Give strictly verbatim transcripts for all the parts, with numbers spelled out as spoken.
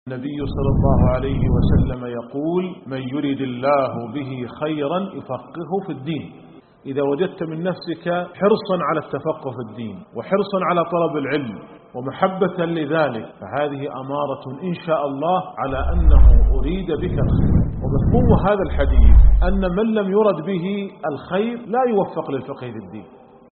النبي صلى الله عليه وسلم يقول: من يرد الله به خيرا يفقهه في الدين. إذا وجدت من نفسك حرصا على التفقه في الدين وحرصا على طلب العلم ومحبة لذلك، فهذه أمارة إن شاء الله على أنه أريد بك الخير. ومفهوم هذا الحديث أن من لم يرد به الخير لا يوفق للفقه في الدين.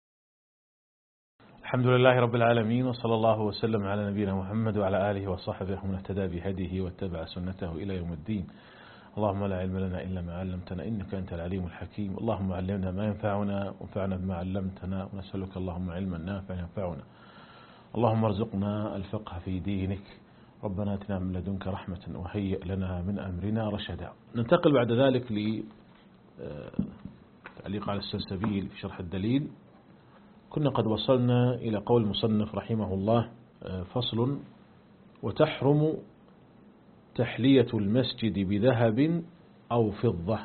الحمد لله رب العالمين، وصلى الله وسلم على نبينا محمد وعلى آله وصحبه ومن اهتدى بهديه واتبع سنته إلى يوم الدين. اللهم لا علم لنا إلا ما علمتنا إنك أنت العليم الحكيم. اللهم علمنا ما ينفعنا وانفعنا بما علمتنا، ونسألك اللهم علما نافعا ينفعنا. اللهم ارزقنا الفقه في دينك. ربنا آتنا من لدنك رحمة وهيئ لنا من أمرنا رشدا. ننتقل بعد ذلك لتعليق على السلسبيل في شرح الدليل. كنا قد وصلنا إلى قول المصنف رحمه الله: فصل: وتحرم تحلية المسجد بذهب أو فضة.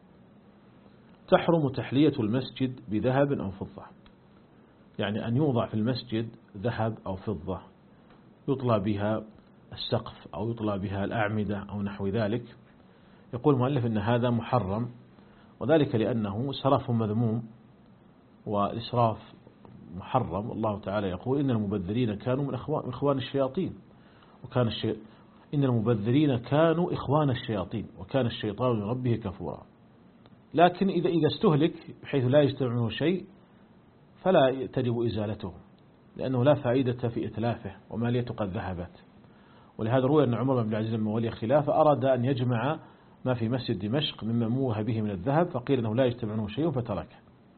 تحرم تحلية المسجد بذهب أو فضة، يعني أن يوضع في المسجد ذهب أو فضة يطلى بها السقف أو يطلى بها الأعمدة أو نحو ذلك. يقول المؤلف إن هذا محرم، وذلك لأنه سرف مذموم، والإسراف محرم. الله تعالى يقول: إن المبذرين كانوا من إخوان الشياطين وكان الشي... إن المبذرين كانوا إخوان الشياطين وكان الشيطان لربه كفورا. لكن إذا إذا استهلك بحيث لا يجتمع شيء فلا تجب إزالته، لأنه لا فائدة في إتلافه ومالية قد ذهبت. ولهذا روي أن عمر بن عبد العزيز لما ولي خلافة أراد أن يجمع ما في مسجد دمشق مما موه به من الذهب، فقيل أنه لا يجتمع شيء فتركه.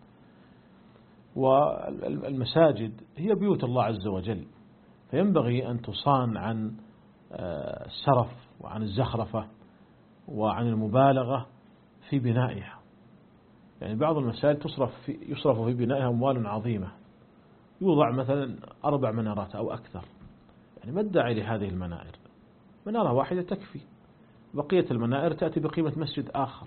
والمساجد هي بيوت الله عز وجل، فينبغي أن تصان عن السرف وعن الزخرفة وعن المبالغة في بنائها. يعني بعض المساجد تصرف في يصرف في بنائها أموال عظيمة، يوضع مثلا أربع منارات أو أكثر. يعني ما الداعي لهذه المنائر؟ منارة واحدة تكفي، بقية المنائر تأتي بقيمة مسجد آخر،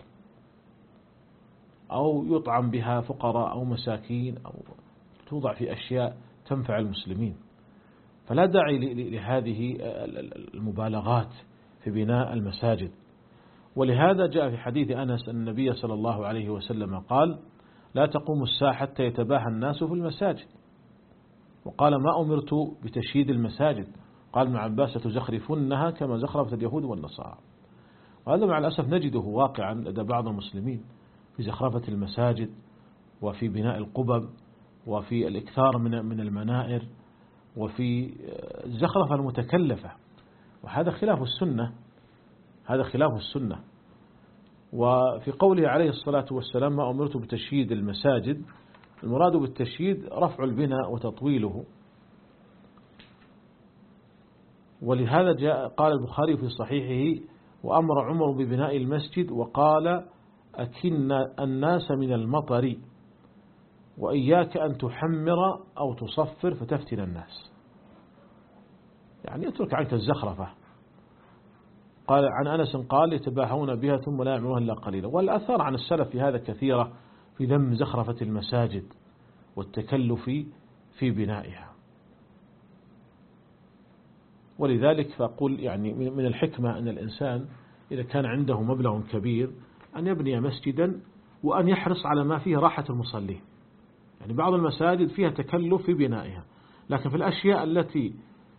أو يطعم بها فقراء أو مساكين، أو توضع في أشياء تنفع المسلمين. فلا داعي لهذه المبالغات في بناء المساجد. ولهذا جاء في حديث أنس أن النبي صلى الله عليه وسلم قال: لا تقوم الساعة حتى يتباهى الناس في المساجد. وقال: ما أمرت بتشييد المساجد. قال ابن عباس: تزخرفنها كما زخرفت اليهود والنصارى. وهذا مع الأسف نجده واقعا لدى بعض المسلمين في زخرفة المساجد وفي بناء القبب وفي الإكثار من من المنائر وفي الزخرفة المتكلفة، وهذا خلاف السنة. هذا خلاف السنة. وفي قوله عليه الصلاة والسلام: ما أمرت بتشييد المساجد، المراد بالتشييد رفع البناء وتطويله. ولهذا جاء قال البخاري في صحيحه: وأمر عمر ببناء المسجد وقال: أكن الناس من المطر وإياك أن تحمر أو تصفر فتفتن الناس. يعني اترك عنك الزخرفة. قال عن أنس قال: يتباهون بها ثم لا يعملون إلا قليلا. والآثار عن السلف في هذا كثيرة، في ذم زخرفة المساجد والتكلف في بنائها. ولذلك فأقول يعني من الحكمة أن الإنسان إذا كان عنده مبلغ كبير أن يبني مسجدا وأن يحرص على ما فيه راحة المصلين. يعني بعض المساجد فيها تكلف في بنائها، لكن في الأشياء التي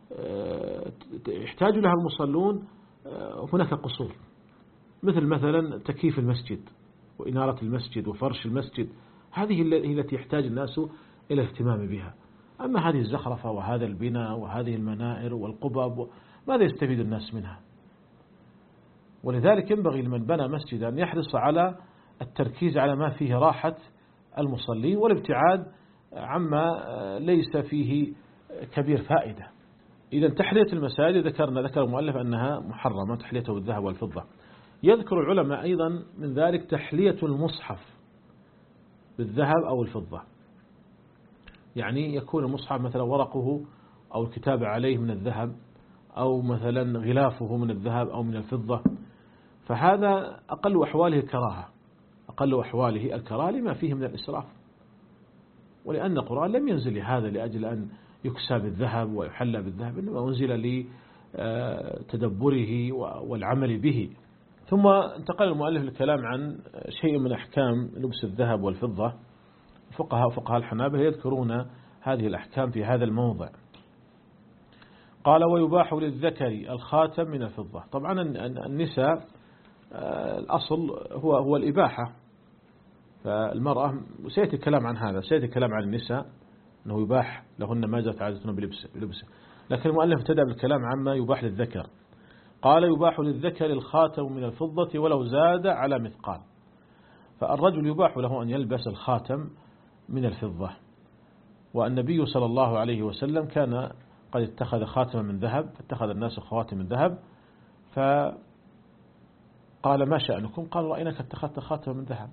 يحتاج لها المصلون هناك قصور، مثل مثلا تكييف المسجد وإنارة المسجد وفرش المسجد. هذه التي يحتاج الناس إلى الاهتمام بها. أما هذه الزخرفة وهذا البناء وهذه المنائر والقبب، ماذا يستفيد الناس منها؟ ولذلك ينبغي لمن بنى مسجدا أن يحرص على التركيز على ما فيه راحة المصلين والابتعاد عما ليس فيه كبير فائدة. إذا تحلية المساجد ذكرنا ذكر المؤلف أنها محرمة، تحليته بالذهب والفضة. يذكر العلماء أيضا من ذلك تحلية المصحف بالذهب أو الفضة. يعني يكون المصحف مثلا ورقه أو الكتابة عليه من الذهب، أو مثلا غلافه من الذهب أو من الفضة، فهذا أقل أحواله الكراهة، أقل أحواله الكراهة لما فيه من الإسراف. ولأن القرآن لم ينزل لهذا لأجل أن يكسى بالذهب ويحلى بالذهب، إنما أنزل تدبره والعمل به. ثم انتقل المؤلف للكلام عن شيء من أحكام لبس الذهب والفضة. فقهاء فقهاء الحنابلة يذكرون هذه الأحكام في هذا الموضع. قال ويباح للذكر الخاتم من الفضة. طبعا النساء الأصل هو هو الإباحة، فالمرأة سيأتي الكلام عن هذا، سيأتي الكلام عن النساء أنه يباح لهن ما جاءت عادتهن بلبسه، لكن المؤلف ابتدأ بالكلام عما يباح للذكر. قال يباح للذكر الخاتم من الفضة ولو زاد على مثقال. فالرجل يباح له أن يلبس الخاتم من الفضة، والنبي صلى الله عليه وسلم كان قد اتخذ خاتما من ذهب، اتخذ الناس خواتم من ذهب، فقال ما شأنكم؟ قال رأيناك اتخذت خاتما من ذهب،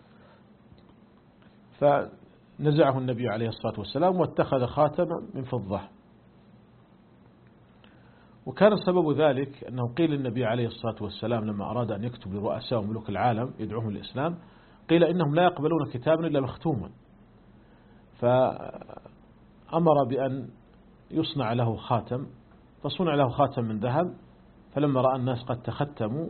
فنزعه النبي عليه الصلاة والسلام واتخذ خاتما من فضة. وكان سبب ذلك أنه قيل للنبي عليه الصلاة والسلام لما أراد أن يكتب لرؤساء وملوك العالم يدعوهم الإسلام، قيل إنهم لا يقبلون كتابا إلا مختوما، فأمر بأن يصنع له خاتم، فصنع له خاتم من ذهب. فلما رأى الناس قد تختموا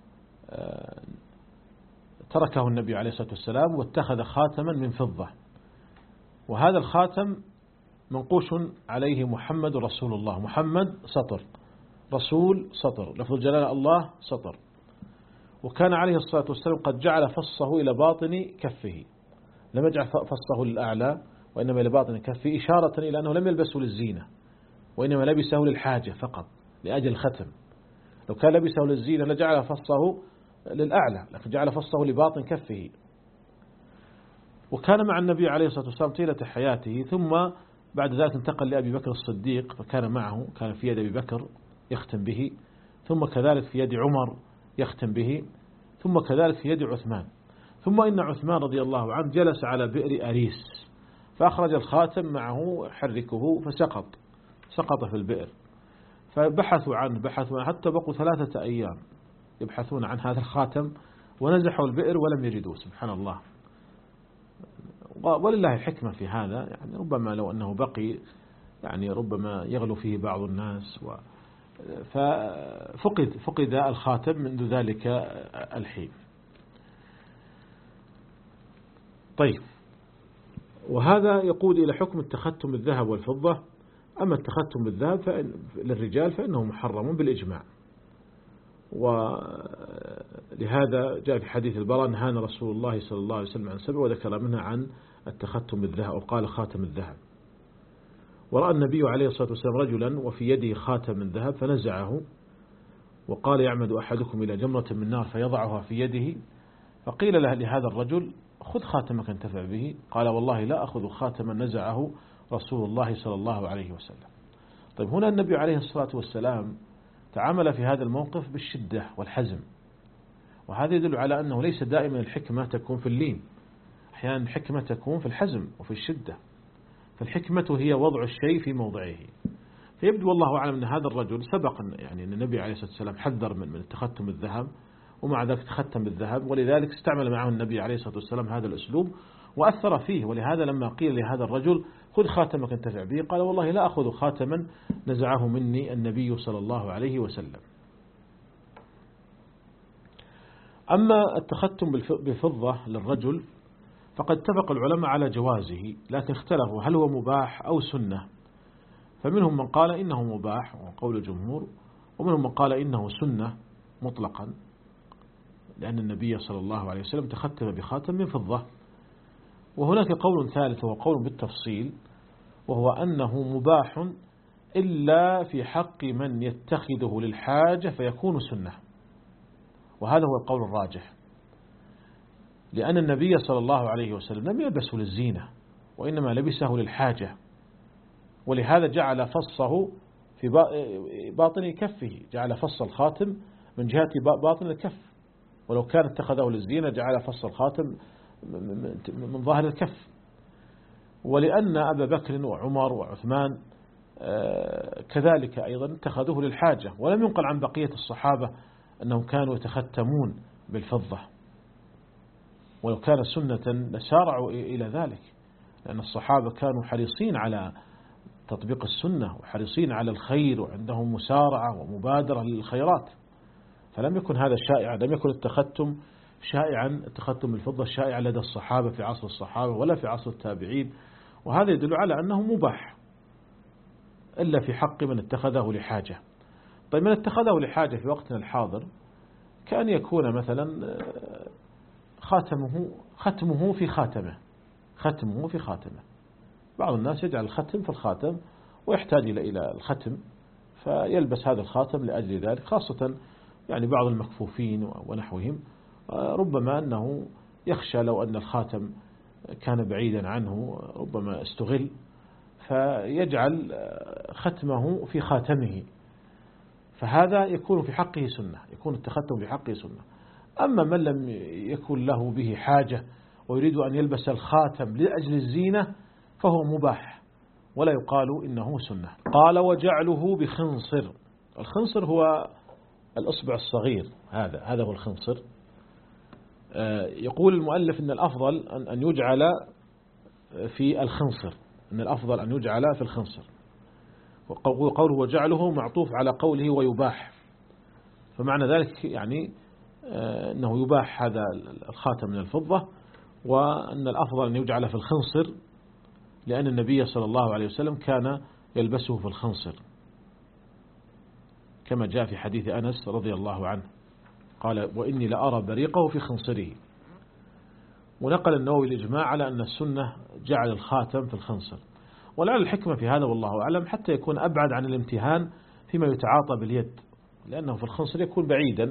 تركه النبي عليه الصلاة والسلام واتخذ خاتما من فضة، وهذا الخاتم منقوش عليه محمد رسول الله، محمد سطر، رسول سطر، لفظ الجلالة الله سطر. وكان عليه الصلاة والسلام قد جعل فصه إلى باطن كفه، لم يجعل فصه للأعلى وإنما إلى باطن كفه، إشارة إلى أنه لم يلبسه للزينة وإنما لبسه للحاجة فقط لأجل الختم. لو كان لبسه للزينة لجعل فصه للأعلى، لكن جعل فصه لباطن كفه. وكان مع النبي عليه الصلاة والسلام طيلة حياته، ثم بعد ذلك انتقل لأبي بكر الصديق فكان معه، كان في يد أبي بكر يختم به، ثم كذلك في يد عمر يختم به، ثم كذلك في يد عثمان. ثم إن عثمان رضي الله عنه جلس على بئر أريس فأخرج الخاتم معه حركه فسقط، سقط في البئر، فبحثوا عنه بحثوا حتى بقوا ثلاثة أيام يبحثون عن هذا الخاتم، ونزحوا البئر ولم يجدوه. سبحان الله، ولله حكمة في هذا، يعني ربما لو أنه بقي يعني ربما يغلو فيه بعض الناس، و ففقد فقد الخاتم منذ ذلك الحين. طيب، وهذا يقود إلى حكم التختم بالذهب والفضة. أما التختم بالذهب فإن للرجال فإنه محرم بالإجماع، ولهذا جاء في حديث البراء نهانا رسول الله صلى الله عليه وسلم عن سبع، وذكر منها عن التختم بالذهب، وقال خاتم الذهب. ورأى النبي عليه الصلاة والسلام رجلا وفي يده خاتم من ذهب فنزعه، وقال يعمد أحدكم إلى جمرة من نار فيضعها في يده، فقيل له لهذا الرجل خذ خاتمك انتفع به، قال والله لا أخذ خاتما نزعه رسول الله صلى الله عليه وسلم. طيب، هنا النبي عليه الصلاة والسلام تعامل في هذا الموقف بالشدة والحزم، وهذا يدل على أنه ليس دائما الحكمة تكون في اللين، أحيانا الحكمة تكون في الحزم وفي الشدة. فالحكمة هي وضع الشيء في موضعه. فيبدو والله أعلم أن هذا الرجل سبق يعني أن النبي عليه الصلاة والسلام حذر من من التختم بالذهب، ومع ذلك تختم بالذهب، ولذلك استعمل معه النبي عليه الصلاة والسلام هذا الأسلوب وأثر فيه. ولهذا لما قيل لهذا الرجل خذ خاتمك انتفع به، قال والله لا أخذ خاتما نزعه مني النبي صلى الله عليه وسلم. أما التختم بفضة للرجل فقد اتفق العلماء على جوازه، لكن اختلفوا هل هو مباح أو سنة. فمنهم من قال إنه مباح وقول الجمهور، ومنهم من قال إنه سنة مطلقا، لأن النبي صلى الله عليه وسلم تختم بخاتم من فضة. وهناك قول ثالث وهو قول بالتفصيل، وهو أنه مباح إلا في حق من يتخذه للحاجة فيكون سنة، وهذا هو القول الراجح، لأن النبي صلى الله عليه وسلم لم يلبسه للزينة وإنما لبسه للحاجة، ولهذا جعل فصه في باطن كفه، جعل فص الخاتم من جهة باطن الكف، ولو كان اتخذه للزينة جعل فص الخاتم من ظاهر الكف. ولأن أبا بكر وعمر وعثمان كذلك أيضا اتخذوه للحاجة، ولم ينقل عن بقية الصحابة أنهم كانوا يتختمون بالفضة، ولو كان سنة لسارعوا إلى ذلك، لأن الصحابة كانوا حريصين على تطبيق السنة وحريصين على الخير وعندهم مسارعة ومبادرة للخيرات. فلم يكن هذا شائعا، لم يكن التختم شائعا، التختم بالفضة شائع لدى الصحابة في عصر الصحابة ولا في عصر التابعين، وهذا يدل على أنه مباح إلا في حق من اتخذه لحاجة. طيب من اتخذه لحاجة في وقتنا الحاضر كأن يكون مثلا خاتمه ختمه في خاتمه ختمه في خاتمه بعض الناس يجعل الختم في الخاتم ويحتاج إلى الختم فيلبس هذا الخاتم لأجل ذلك، خاصة يعني بعض المكفوفين ونحوهم، ربما أنه يخشى لو أن الخاتم كان بعيدا عنه ربما استغل فيجعل ختمه في خاتمه، فهذا يكون في حقه سنة، يكون التختم في حقه سنة. أما من لم يكن له به حاجة ويريد أن يلبس الخاتم لأجل الزينة فهو مباح ولا يقال إنه سنة. قال وجعله بخنصر. الخنصر هو الأصبع الصغير، هذا هذا هو الخنصر. يقول المؤلف إن الأفضل أن يجعل في الخنصر، إن الأفضل أن يجعل في الخنصر، وقوله وجعله معطوف على قوله ويباح، فمعنى ذلك يعني أنه يباح هذا الخاتم من الفضة، وأن الأفضل أن يجعل في الخنصر لأن النبي صلى الله عليه وسلم كان يلبسه في الخنصر كما جاء في حديث أنس رضي الله عنه قال وإني لأرى بريقه في خنصره. ونقل النووي الإجماع على أن السنة جعل الخاتم في الخنصر، ولعل الحكمة في هذا والله أعلم حتى يكون أبعد عن الامتهان فيما يتعاطى باليد، لأنه في الخنصر يكون بعيدا،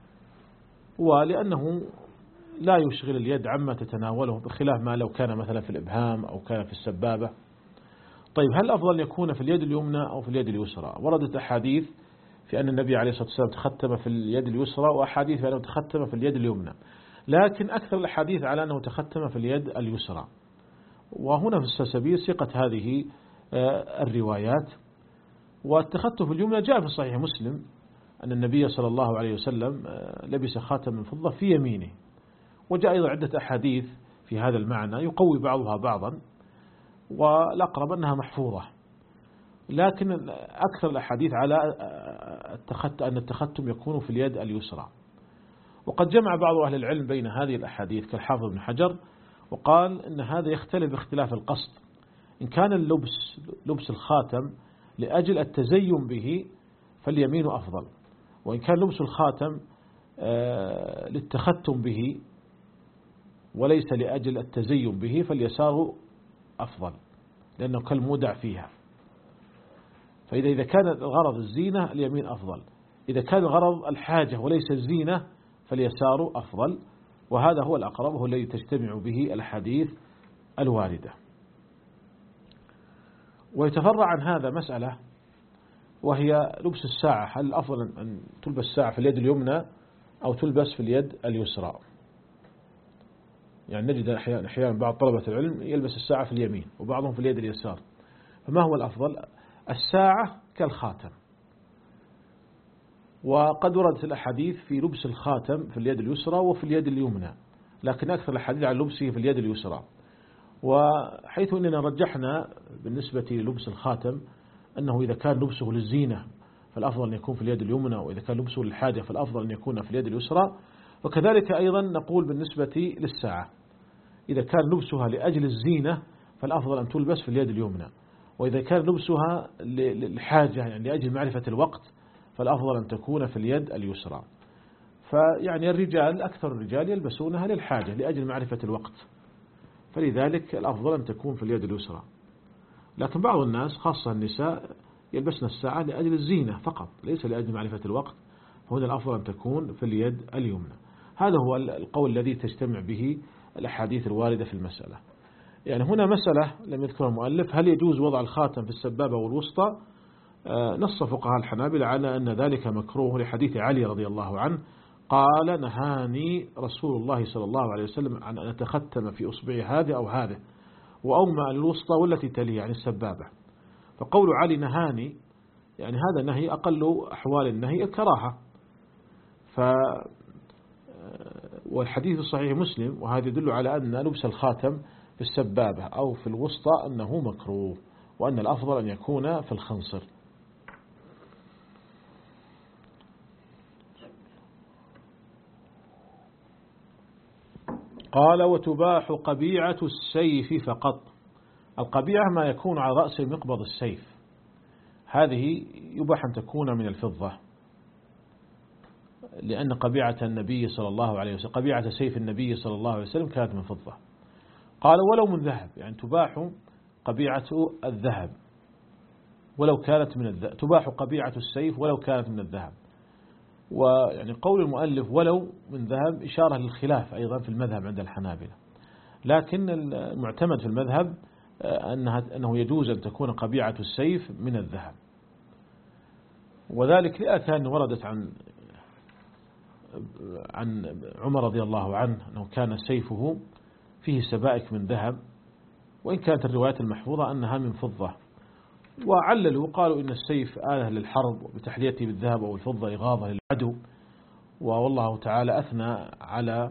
ولأنه لا يشغل اليد عما تتناوله بخلاف ما لو كان مثلا في الإبهام أو كان في السبابة. طيب هل الأفضل أن يكون في اليد اليمنى أو في اليد اليسرى؟ وردت أحاديث في أن النبي عليه الصلاة والسلام تختم في اليد اليسرى وأحاديث في أنه تختم في اليد اليمنى، لكن أكثر الأحاديث على أنه تختم في اليد اليسرى. وهنا في السلسبيل ثقة هذه الروايات. والتختم في اليمنى جاء في صحيح مسلم أن النبي صلى الله عليه وسلم لبس خاتم من فضة في يمينه، وجاء أيضا عدة أحاديث في هذا المعنى يقوي بعضها بعضا، والأقرب أنها محفوظة، لكن أكثر الأحاديث على أن التختم يكون في اليد اليسرى. وقد جمع بعض أهل العلم بين هذه الأحاديث كالحافظ ابن حجر، وقال إن هذا يختلف باختلاف القصد. إن كان اللبس لبس الخاتم لأجل التزين به فاليمين أفضل، وإن كان لبس الخاتم للتختم به وليس لأجل التزين به فاليسار أفضل لأنه كالمودع فيها. فإذا إذا كان الغرض الزينة اليمين أفضل، إذا كان الغرض الحاجة وليس الزينة فاليسار أفضل، وهذا هو الأقرب وهو الذي تجتمع به الحديث الواردة. ويتفرع عن هذا مسألة وهي لبس الساعة، هل الأفضل أن تلبس الساعة في اليد اليمنى أو تلبس في اليد اليسرى؟ يعني نجد أحيانا بعض طلبة العلم يلبس الساعة في اليمين وبعضهم في اليد اليسار، فما هو الأفضل؟ الساعة كالخاتم، وقد وردت الأحاديث في لبس الخاتم في اليد اليسرى وفي اليد اليمنى، لكن أكثر الأحاديث عن لبسه في اليد اليسرى. وحيث أننا رجحنا بالنسبة للبس الخاتم أنه إذا كان لبسه للزينة فالأفضل أن يكون في اليد اليمنى، وإذا كان لبسه للحاجة فالأفضل أن يكون في اليد اليسرى. وكذلك أيضا نقول بالنسبة للساعة إذا كان لبسها لأجل الزينة فالأفضل أن تلبس في اليد اليمنى، وإذا كان لبسها للحاجة يعني لأجل معرفة الوقت فالأفضل أن تكون في اليد اليسرى. فيعني الرجال أكثر الرجال يلبسونها للحاجة لأجل معرفة الوقت، فلذلك الأفضل أن تكون في اليد اليسرى. لكن بعض الناس خاصة النساء يلبسن الساعة لأجل الزينة فقط ليس لأجل معرفة الوقت، فهنا الأفضل أن تكون في اليد اليمنى. هذا هو القول الذي تجتمع به الأحاديث الواردة في المسألة. يعني هنا مسألة لم يذكرها المؤلف، هل يجوز وضع الخاتم في السبابة والوسطى؟ نص فقهاء الحنابلة على أن ذلك مكروه لحديث علي رضي الله عنه قال نهاني رسول الله صلى الله عليه وسلم عن أن أتختم في أصبعي هذه أو هذه، وأومأ للوسطى والتي تليه يعني السبابة. فقول علي نهاني يعني هذا نهي أقل أحوال النهي الكراهة. ف والحديث الصحيح مسلم، وهذا يدل على أن لبس الخاتم في السبابة أو في الوسطى أنه مكروه، وأن الأفضل أن يكون في الخنصر. قال وتباح قبيعة السيف فقط. القبيعة ما يكون على رأس مقبض السيف، هذه يباح أن تكون من الفضة، لأن قبيعة النبي صلى الله عليه وسلم قبيعة سيف النبي صلى الله عليه وسلم كانت من فضة. قال ولو من ذهب، يعني تباح قبيعة الذهب ولو كانت من الذهب، تباح قبيعة السيف ولو كانت من الذهب. ويعني قول المؤلف ولو من ذهب إشارة للخلاف أيضا في المذهب عند الحنابلة، لكن المعتمد في المذهب أنها أنه يجوز أن تكون قبيعة السيف من الذهب، وذلك لآثار وردت عن عن عمر رضي الله عنه أنه كان سيفه فيه سبائك من ذهب، وإن كانت الروايات المحفوظة أنها من فضة. وعللوا قالوا إن السيف آلة للحرب بتحليته بالذهب أو الفضة إغاظة للعدو، والله تعالى أثنى على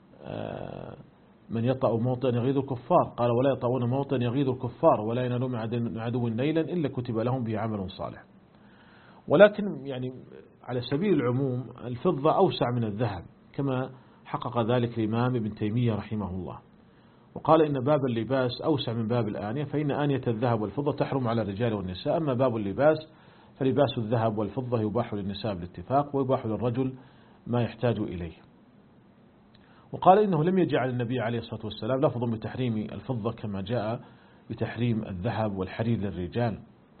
من يطأ موطئا يغيظ الكفار، قال ولا يطؤون موطئا يغيظ الكفار ولا ينالون من عدو نيلا إلا كتب لهم به عمل صالح. ولكن يعني على سبيل العموم الفضة أوسع من الذهب، كما حقق ذلك الإمام ابن تيمية رحمه الله، وقال إن باب اللباس أوسع من باب الآنية، فإن آنية الذهب والفضة تحرم على الرجال والنساء، أما باب اللباس فلباس الذهب والفضة يباح للنساء بالاتفاق ويباح للرجل ما يحتاج إليه. وقال إنه لم يجعل النبي عليه الصلاة والسلام لفظ بتحريم الفضة كما جاء بتحريم الذهب والحرير للرجال،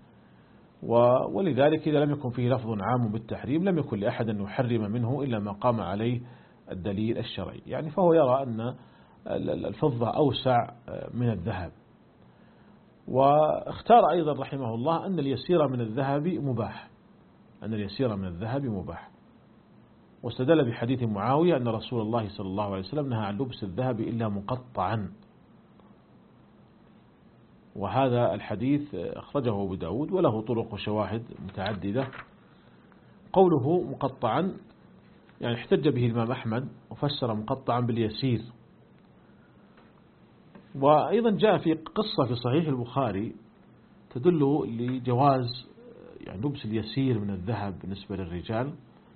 ولذلك إذا لم يكن فيه لفظ عام بالتحريم لم يكن لأحد أن يحرم منه إلا ما قام عليه الدليل الشرعي، يعني فهو يرى أن الفضة أوسع من الذهب. واختار أيضا رحمه الله أن اليسير من الذهب مباح، أن اليسير من الذهب مباح، واستدل بحديث معاوية أن رسول الله صلى الله عليه وسلم نهى عن لبس الذهب إلا مقطعا، وهذا الحديث أخرجه أبو داود وله طرق وشواهد متعددة. قوله مقطعا يعني احتج به الإمام أحمد وفسر مقطعا باليسير. وأيضا جاء في قصة في صحيح البخاري تدل لجواز يعني لبس اليسير من الذهب بالنسبة للرجال،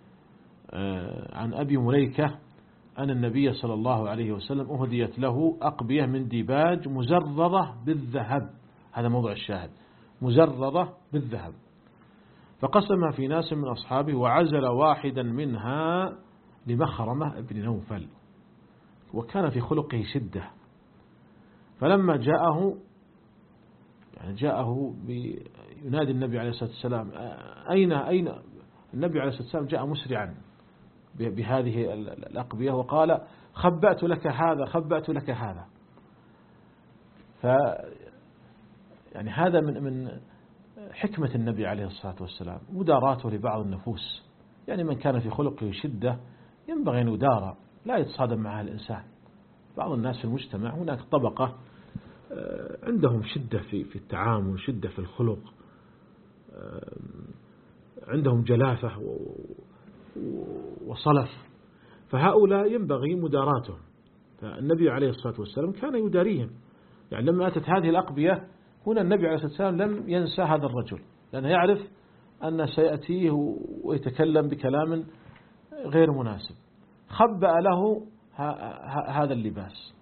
عن أبي مليكة أن النبي صلى الله عليه وسلم أهديت له أقبية من ديباج مزررة بالذهب، هذا موضع الشاهد، مزررة بالذهب، فقسمها في ناس من أصحابه وعزل واحدا منها لمخرمة ابن نوفل، وكان في خلقه شدة، فلما جاءه يعني جاءه ينادي النبي عليه الصلاة والسلام أين أين النبي عليه الصلاة والسلام جاء مسرعا بهذه الأقبية وقال خبأت لك هذا خبأت لك هذا. ف يعني هذا من من حكمة النبي عليه الصلاة والسلام، مداراته لبعض النفوس، يعني من كان في خلقه شدة ينبغي أن يدارى لا يتصادم معها الإنسان. بعض الناس في المجتمع هناك طبقة عندهم شدة في في التعامل، شدة في الخلق، عندهم جلافة وصلف، فهؤلاء ينبغي مداراتهم، فالنبي عليه الصلاة والسلام كان يداريهم. يعني لما أتت هذه الأقبية هنا النبي عليه الصلاة والسلام لم ينسى هذا الرجل، لأنه يعرف أن سيأتيه ويتكلم بكلام غير مناسب، خبأ له هذا اللباس،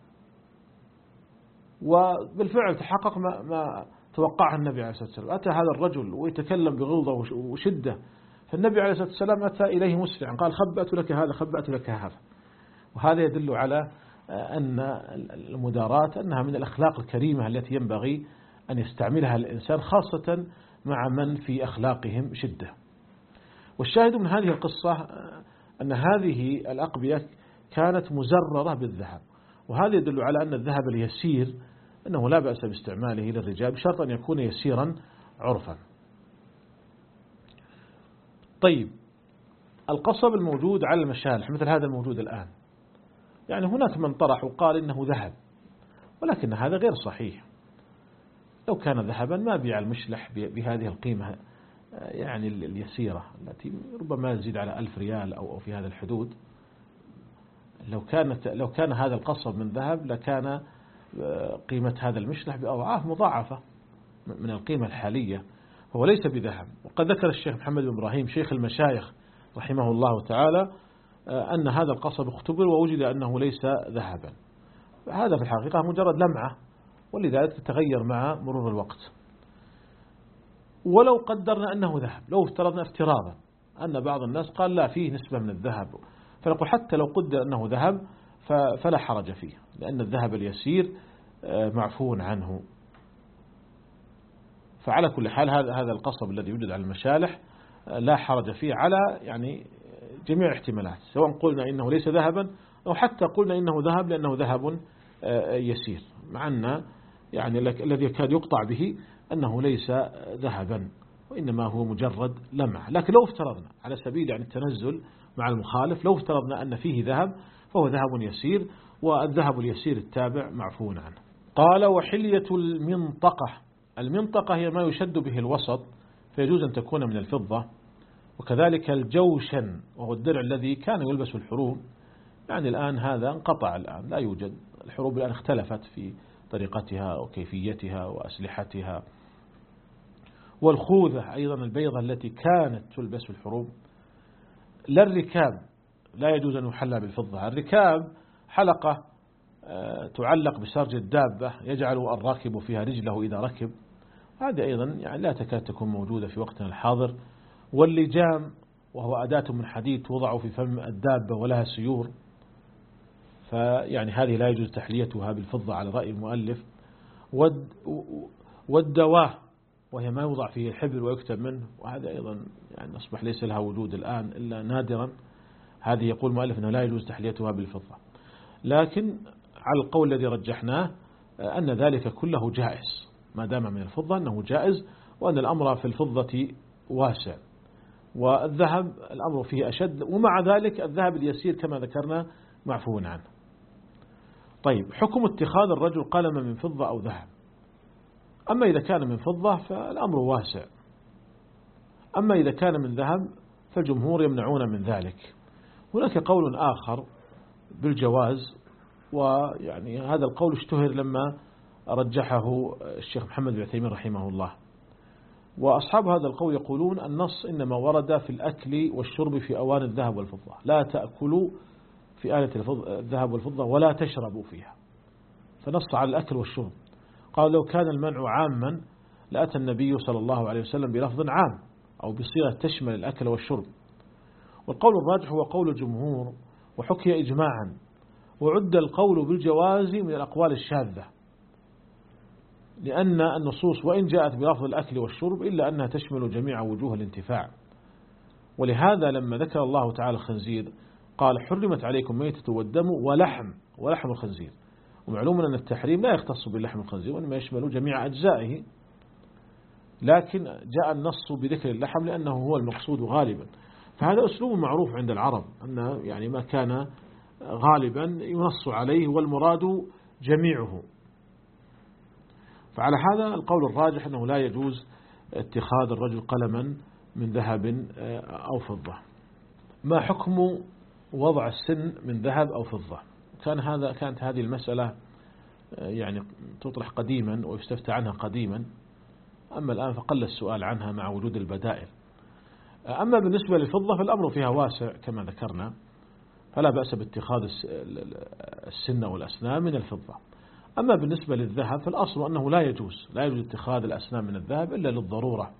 وبالفعل تحقق ما, ما توقعه النبي عليه الصلاة والسلام. أتى هذا الرجل ويتكلم بغلظة وشدة، فالنبي عليه الصلاة والسلام أتى إليه مسرعا قال خبأت لك هذا خبأت لك هذا. وهذا يدل على أن المدارات أنها من الأخلاق الكريمة التي ينبغي أن يستعملها الإنسان، خاصة مع من في أخلاقهم شدة. والشاهد من هذه القصة أن هذه الأقبية كانت مزررة بالذهب، وهذا يدل على أن الذهب اليسير أنه لا بأس باستعماله للرجال بشرط أن يكون يسيرا عرفا. طيب، القصب الموجود على المشالح مثل هذا الموجود الآن، يعني هناك من طرح وقال إنه ذهب، ولكن هذا غير صحيح. لو كان ذهبا ما بيع المشلح بهذه القيمة يعني اليسيرة التي ربما تزيد على ألف ريال أو في هذا الحدود. لو كانت لو كان هذا القصب من ذهب لكان قيمة هذا المشلح بأضعاف مضاعفة، من القيمة الحالية هو ليس بذهب. وقد ذكر الشيخ محمد بن إبراهيم شيخ المشايخ رحمه الله تعالى أن هذا القصب اختبر ووجد أنه ليس ذهبا. هذا في الحقيقة مجرد لمعة، ولذلك تتغير مع مرور الوقت. ولو قدرنا أنه ذهب، لو افترضنا افتراضا أن بعض الناس قال لا فيه نسبة من الذهب، فنقول حتى لو قدر أنه ذهب فلا حرج فيه، لأن الذهب اليسير معفو عنه. فعلى كل حال هذا هذا القصب الذي يوجد على المشالح لا حرج فيه على يعني جميع الاحتمالات، سواء قلنا إنه ليس ذهبا أو حتى قلنا إنه ذهب لأنه ذهب يسير، مع أن يعني الذي يكاد يقطع به أنه ليس ذهبا وإنما هو مجرد لمعة. لكن لو افترضنا على سبيل يعني التنزل مع المخالف، لو افترضنا أن فيه ذهب فهو ذهب يسير، والذهب اليسير التابع معفو عنه. قال وحلية المنطقة، المنطقة هي ما يشد به الوسط فيجوز أن تكون من الفضة، وكذلك الجوشن وهو الدرع الذي كان يلبس الحروب، يعني الآن هذا انقطع، الآن لا يوجد، الحروب الآن اختلفت في طريقتها وكيفيتها وأسلحتها. والخوذة أيضا البيضة التي كانت تلبس في الحروب. لا الركاب، لا يجوز أن يحلى بالفضة. الركاب حلقة تعلق بسرج الدابة يجعل الراكب فيها رجله إذا ركب، هذه أيضا يعني لا تكاد تكون موجودة في وقتنا الحاضر. واللجام وهو أداة من حديد توضع في فم الدابة ولها سيور، فيعني هذه لا يجوز تحليتها بالفضة على رأي المؤلف. والدواه وهي ما يوضع فيه الحبر ويكتب منه، وهذا أيضا يعني أصبح ليس لها وجود الآن إلا نادرا، هذه يقول المؤلف أنه لا يجوز تحليتها بالفضة. لكن على القول الذي رجحناه أن ذلك كله جائز، ما دام من الفضة أنه جائز، وأن الأمر في الفضة واسع، والذهب الأمر فيه أشد، ومع ذلك الذهب اليسير كما ذكرنا معفو عنه. طيب، حكم اتخاذ الرجل قلما من فضة أو ذهب. أما إذا كان من فضة فالأمر واسع، أما إذا كان من ذهب فالجمهور يمنعون من ذلك. هناك قول آخر بالجواز، ويعني هذا القول اشتهر لما رجحه الشيخ محمد بن عثيمين رحمه الله. وأصحاب هذا القول يقولون النص إنما ورد في الأكل والشرب في أواني الذهب والفضة، لا تأكلوا في آلة الذهب والفضة ولا تشربوا فيها، فنص على الأكل والشرب. قال لو كان المنع عاما لأتى النبي صلى الله عليه وسلم بلفظ عام أو بصيغة تشمل الأكل والشرب. والقول الراجح هو قول الجمهور، وحكي إجماعا، وعد القول بالجواز من الأقوال الشاذة، لأن النصوص وإن جاءت بلفظ الأكل والشرب إلا أنها تشمل جميع وجوه الانتفاع. ولهذا لما ذكر الله تعالى الخنزير قال حرمت عليكم ميتة والدم ولحم ولحم الخنزير، ومعلوم أن التحريم لا يختص باللحم الخنزير وإنما يشمل جميع أجزائه، لكن جاء النص بذكر اللحم لأنه هو المقصود غالبا. فهذا أسلوب معروف عند العرب، أن يعني ما كان غالبا ينص عليه والمراد جميعه. فعلى هذا القول الراجح أنه لا يجوز اتخاذ الرجل قلما من ذهب أو فضة. ما حكم وضع السن من ذهب أو فضة؟ كان هذا كانت هذه المسألة يعني تطرح قديما ويستفتى عنها قديما، أما الآن فقل السؤال عنها مع وجود البدائل. أما بالنسبة للفضة فالأمر فيها واسع كما ذكرنا، فلا بأس باتخاذ السن والأسنان من الفضة. أما بالنسبة للذهب فالأصل أنه لا يجوز لا يجوز اتخاذ الأسنان من الذهب إلا للضرورة.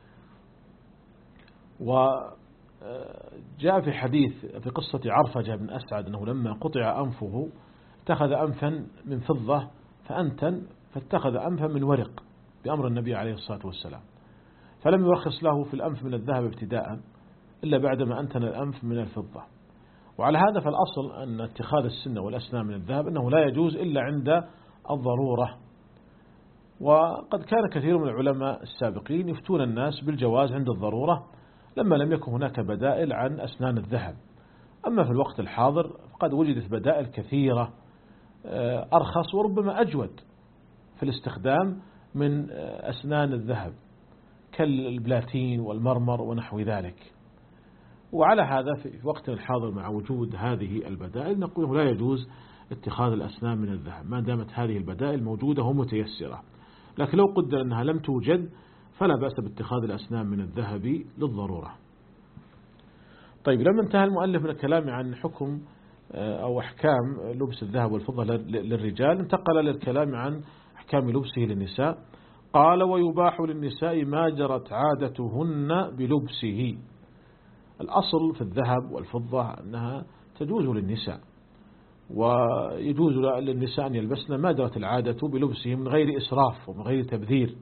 وجاء في حديث في قصة عرفجة بن أسعد أنه لما قطع أنفه اتخذ أنفا من فضة فأنتن فاتخذ أنفا من ورق بأمر النبي عليه الصلاة والسلام، فلم يرخص له في الأنف من الذهب ابتداء إلا بعدما أنتن الأنف من الفضة. وعلى هذا فالأصل أن اتخاذ السن والأسنان من الذهب أنه لا يجوز إلا عند الضرورة. وقد كان كثير من العلماء السابقين يفتون الناس بالجواز عند الضرورة لما لم يكن هناك بدائل عن أسنان الذهب. أما في الوقت الحاضر فقد وجدت بدائل كثيرة أرخص وربما أجود في الاستخدام من أسنان الذهب كالبلاتين والمرمر ونحو ذلك. وعلى هذا في وقتنا الحاضر مع وجود هذه البدائل نقول لا يجوز اتخاذ الأسنان من الذهب ما دامت هذه البدائل موجودة ومتيسرة. لكن لو قدر أنها لم توجد فلا بأس باتخاذ الأسنان من الذهب للضرورة. طيب، لما انتهى المؤلف من الكلام عن حكم أو أحكام لبس الذهب والفضة للرجال، انتقل للكلام عن أحكام لبسه للنساء. قال: ويباح للنساء ما جرت عادتهن بلبسه. الأصل في الذهب والفضة أنها تجوز للنساء، ويجوز للنساء أن يلبسن ما جرت العادة بلبسه من غير إسراف ومن غير تبذير.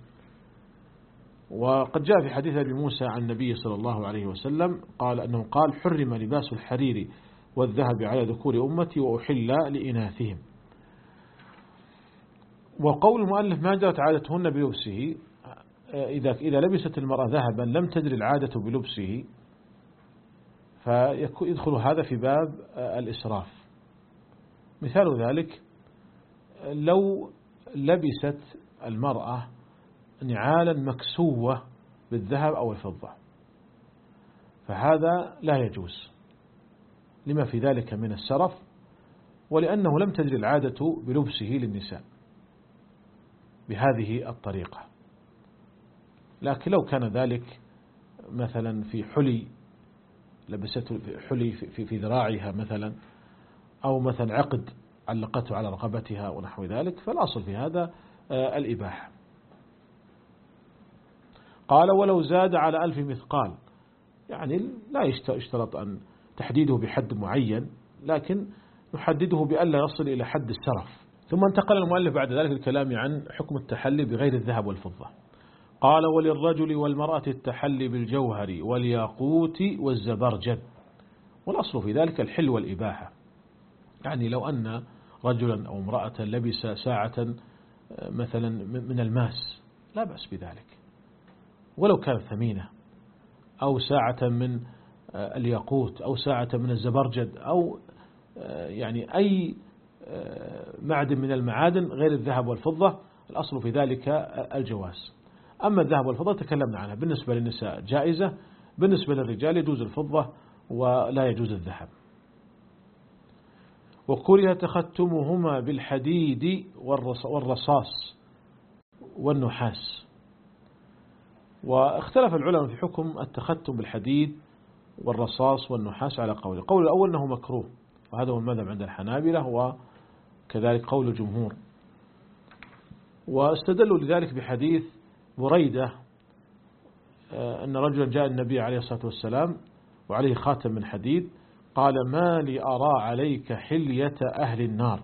وقد جاء في حديث أبي موسى عن النبي صلى الله عليه وسلم قال أنه قال: حرم لباس الحرير والذهب على ذكور أمتي وأحل لإناثهم. وقول المؤلف ما جرت عادتهن بلبسه، إذا إذا لبست المرأة ذهبا لم تجري العادة بلبسه فيدخل هذا في باب الإسراف. مثال ذلك لو لبست المرأة نعالا مكسوة بالذهب أو الفضة فهذا لا يجوز لما في ذلك من السرف، ولأنه لم تجري العادة بلبسه للنساء بهذه الطريقة. لكن لو كان ذلك مثلا في حلي لبسته حلي في, في ذراعها مثلا، أو مثلا عقد علقته على رقبتها ونحو ذلك، فالأصل في هذا الإباحة. قال: ولو زاد على ألف مثقال، يعني لا يشترط أن تحديده بحد معين، لكن نحدده بألا يصل إلى حد السرف. ثم انتقل المؤلف بعد ذلك الكلام عن حكم التحلي بغير الذهب والفضة. قال: وللرجل والمرأة التحلي بالجوهر والياقوت والزبرجد. والأصل في ذلك الحل والإباحة. يعني لو أن رجلا أو امرأة لبس ساعة مثلا من الماس لا بأس بذلك ولو كانت ثمينة، أو ساعة من الياقوت، أو ساعة من الزبرجد، أو يعني أي معدن من المعادن غير الذهب والفضة، الأصل في ذلك الجواز. أما الذهب والفضة تكلمنا عنها، بالنسبة للنساء جائزة، بالنسبة للرجال يجوز الفضة ولا يجوز الذهب. وكره تختمهما بالحديد والرصاص والنحاس. واختلف العلماء في حكم التختم بالحديد والرصاص والنحاس على قول. القول الأول أنه مكروه، وهذا هو المذهب عند الحنابلة وكذلك قول الجمهور. واستدلوا لذلك بحديث بريدة أن رجلا جاء النبي عليه الصلاة والسلام وعليه خاتم من حديد، قال: ما لي أرى عليك حلية أهل النار،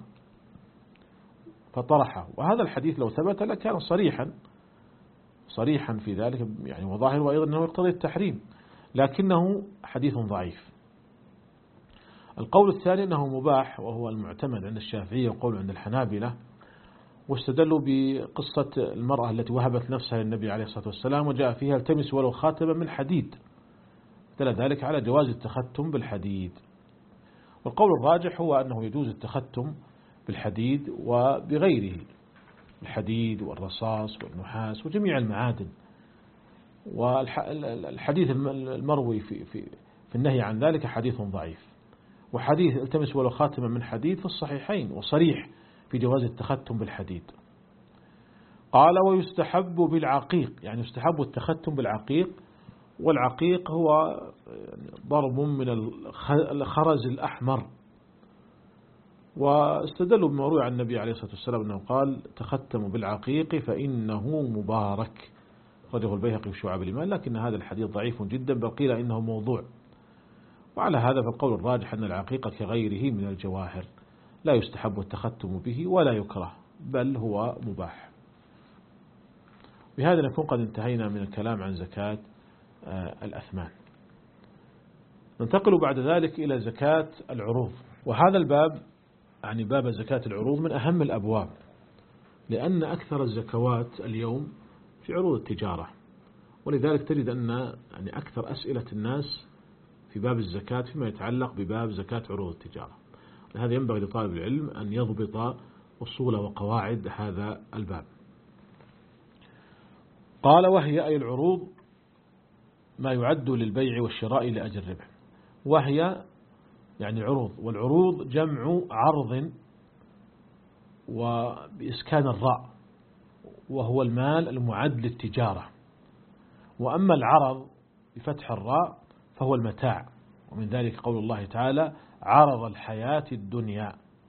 فطرحه. وهذا الحديث لو ثبت لكان صريحا صريحا في ذلك، يعني وظاهر وأيضا أنه يقتضي التحريم، لكنه حديث ضعيف. القول الثاني أنه مباح، وهو المعتمد عند الشافعية وقول عند الحنابلة. واستدلوا بقصة المرأة التي وهبت نفسها للنبي عليه الصلاة والسلام وجاء فيها: التمس ولو خاتما من حديد، دل ذلك على جواز التختم بالحديد. والقول الراجح هو أنه يجوز التختم بالحديد وبغيره، الحديد والرصاص والنحاس وجميع المعادن. والحديث المروي في, في, في النهي عن ذلك حديث ضعيف. وحديث التمس ولو خاتما من حديد في الصحيحين وصريح في جواز التختم بالحديد. قال: ويستحب بالعقيق، يعني يستحب التختم بالعقيق. والعقيق هو ضرب من الخرز الأحمر. واستدلوا بما روي عن النبي عليه الصلاة والسلام أنه قال: تختموا بالعقيق فإنه مبارك، خرجه البيهقي في شعاب الإيمان، لكن هذا الحديث ضعيف جدا، بل قيل إنه موضوع. وعلى هذا فالقول الراجح أن العقيق كغيره من الجواهر لا يستحب التختم به ولا يكره، بل هو مباح. بهذا نكون قد انتهينا من الكلام عن زكاة الأثمان. ننتقل بعد ذلك إلى زكاة العروض. وهذا الباب يعني باب زكاة العروض من أهم الأبواب، لأن أكثر الزكوات اليوم في عروض التجارة، ولذلك تجد أن يعني أكثر أسئلة الناس في باب الزكاة فيما يتعلق بباب زكاة عروض التجارة. لهذا ينبغي لطالب العلم أن يضبط أصول وقواعد هذا الباب. قال: وهي أي العروض ما يعد للبيع والشراء لأجل الربح. وهي يعني عروض، والعروض جمع عرض وبإسكان الراء، وهو المال المعد للتجارة. وأما العرض بفتح الراء فهو المتاع، ومن ذلك قول الله تعالى عرض الحياة الدنيا.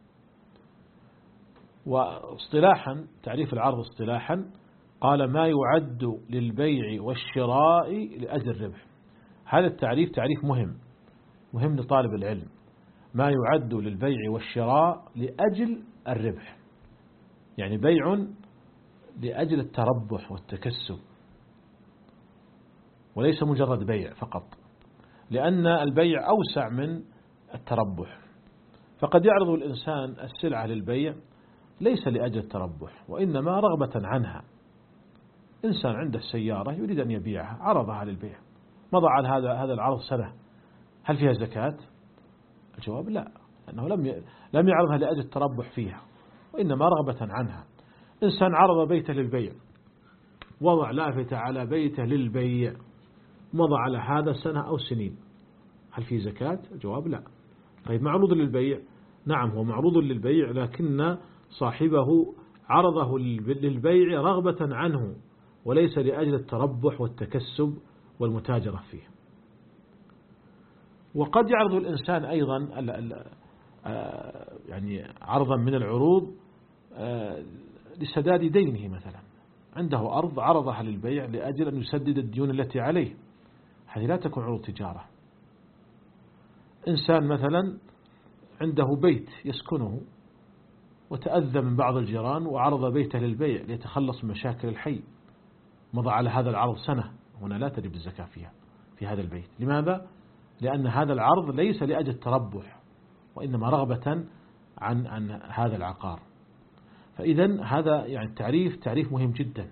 واصطلاحا تعريف العرض اصطلاحا قال ما يعد للبيع والشراء لأجل الربح. هذا التعريف تعريف مهم مهم لطالب العلم، ما يعد للبيع والشراء لأجل الربح، يعني بيع لأجل التربح والتكسب وليس مجرد بيع فقط، لأن البيع أوسع من التربح. فقد يعرض الإنسان السلعة للبيع ليس لأجل التربح وإنما رغبة عنها. إنسان عنده السيارة يريد أن يبيعها عرضها للبيع، مضى على هذا هذا العرض سنة، هل فيها زكاة؟ الجواب لا، لأنه لم لم يعرضها لأجل التربح فيها وإنما رغبة عنها. إنسان عرض بيته للبيع، وضع لافتة على بيته للبيع، مضى على هذا سنة أو سنين، هل فيه زكاة؟ الجواب لا. طيب معروض للبيع؟ نعم هو معروض للبيع، لكن صاحبه عرضه للبيع رغبة عنه وليس لأجل التربح والتكسب والمتاجرة فيه. وقد يعرض الإنسان أيضا يعني عرضا من العروض لسداد دينه، مثلا عنده أرض عرضها للبيع لأجل أن يسدد الديون التي عليه، هذه لا تكون عروض تجارة. إنسان مثلا عنده بيت يسكنه وتأذى من بعض الجيران وعرض بيته للبيع ليتخلص من مشاكل الحي، مضى على هذا العرض سنة، هنا لا تجب الزكاة فيها في هذا البيت. لماذا؟ لأن هذا العرض ليس لأجل التربح وإنما رغبة عن عن هذا العقار. فإذا هذا يعني التعريف تعريف مهم جدا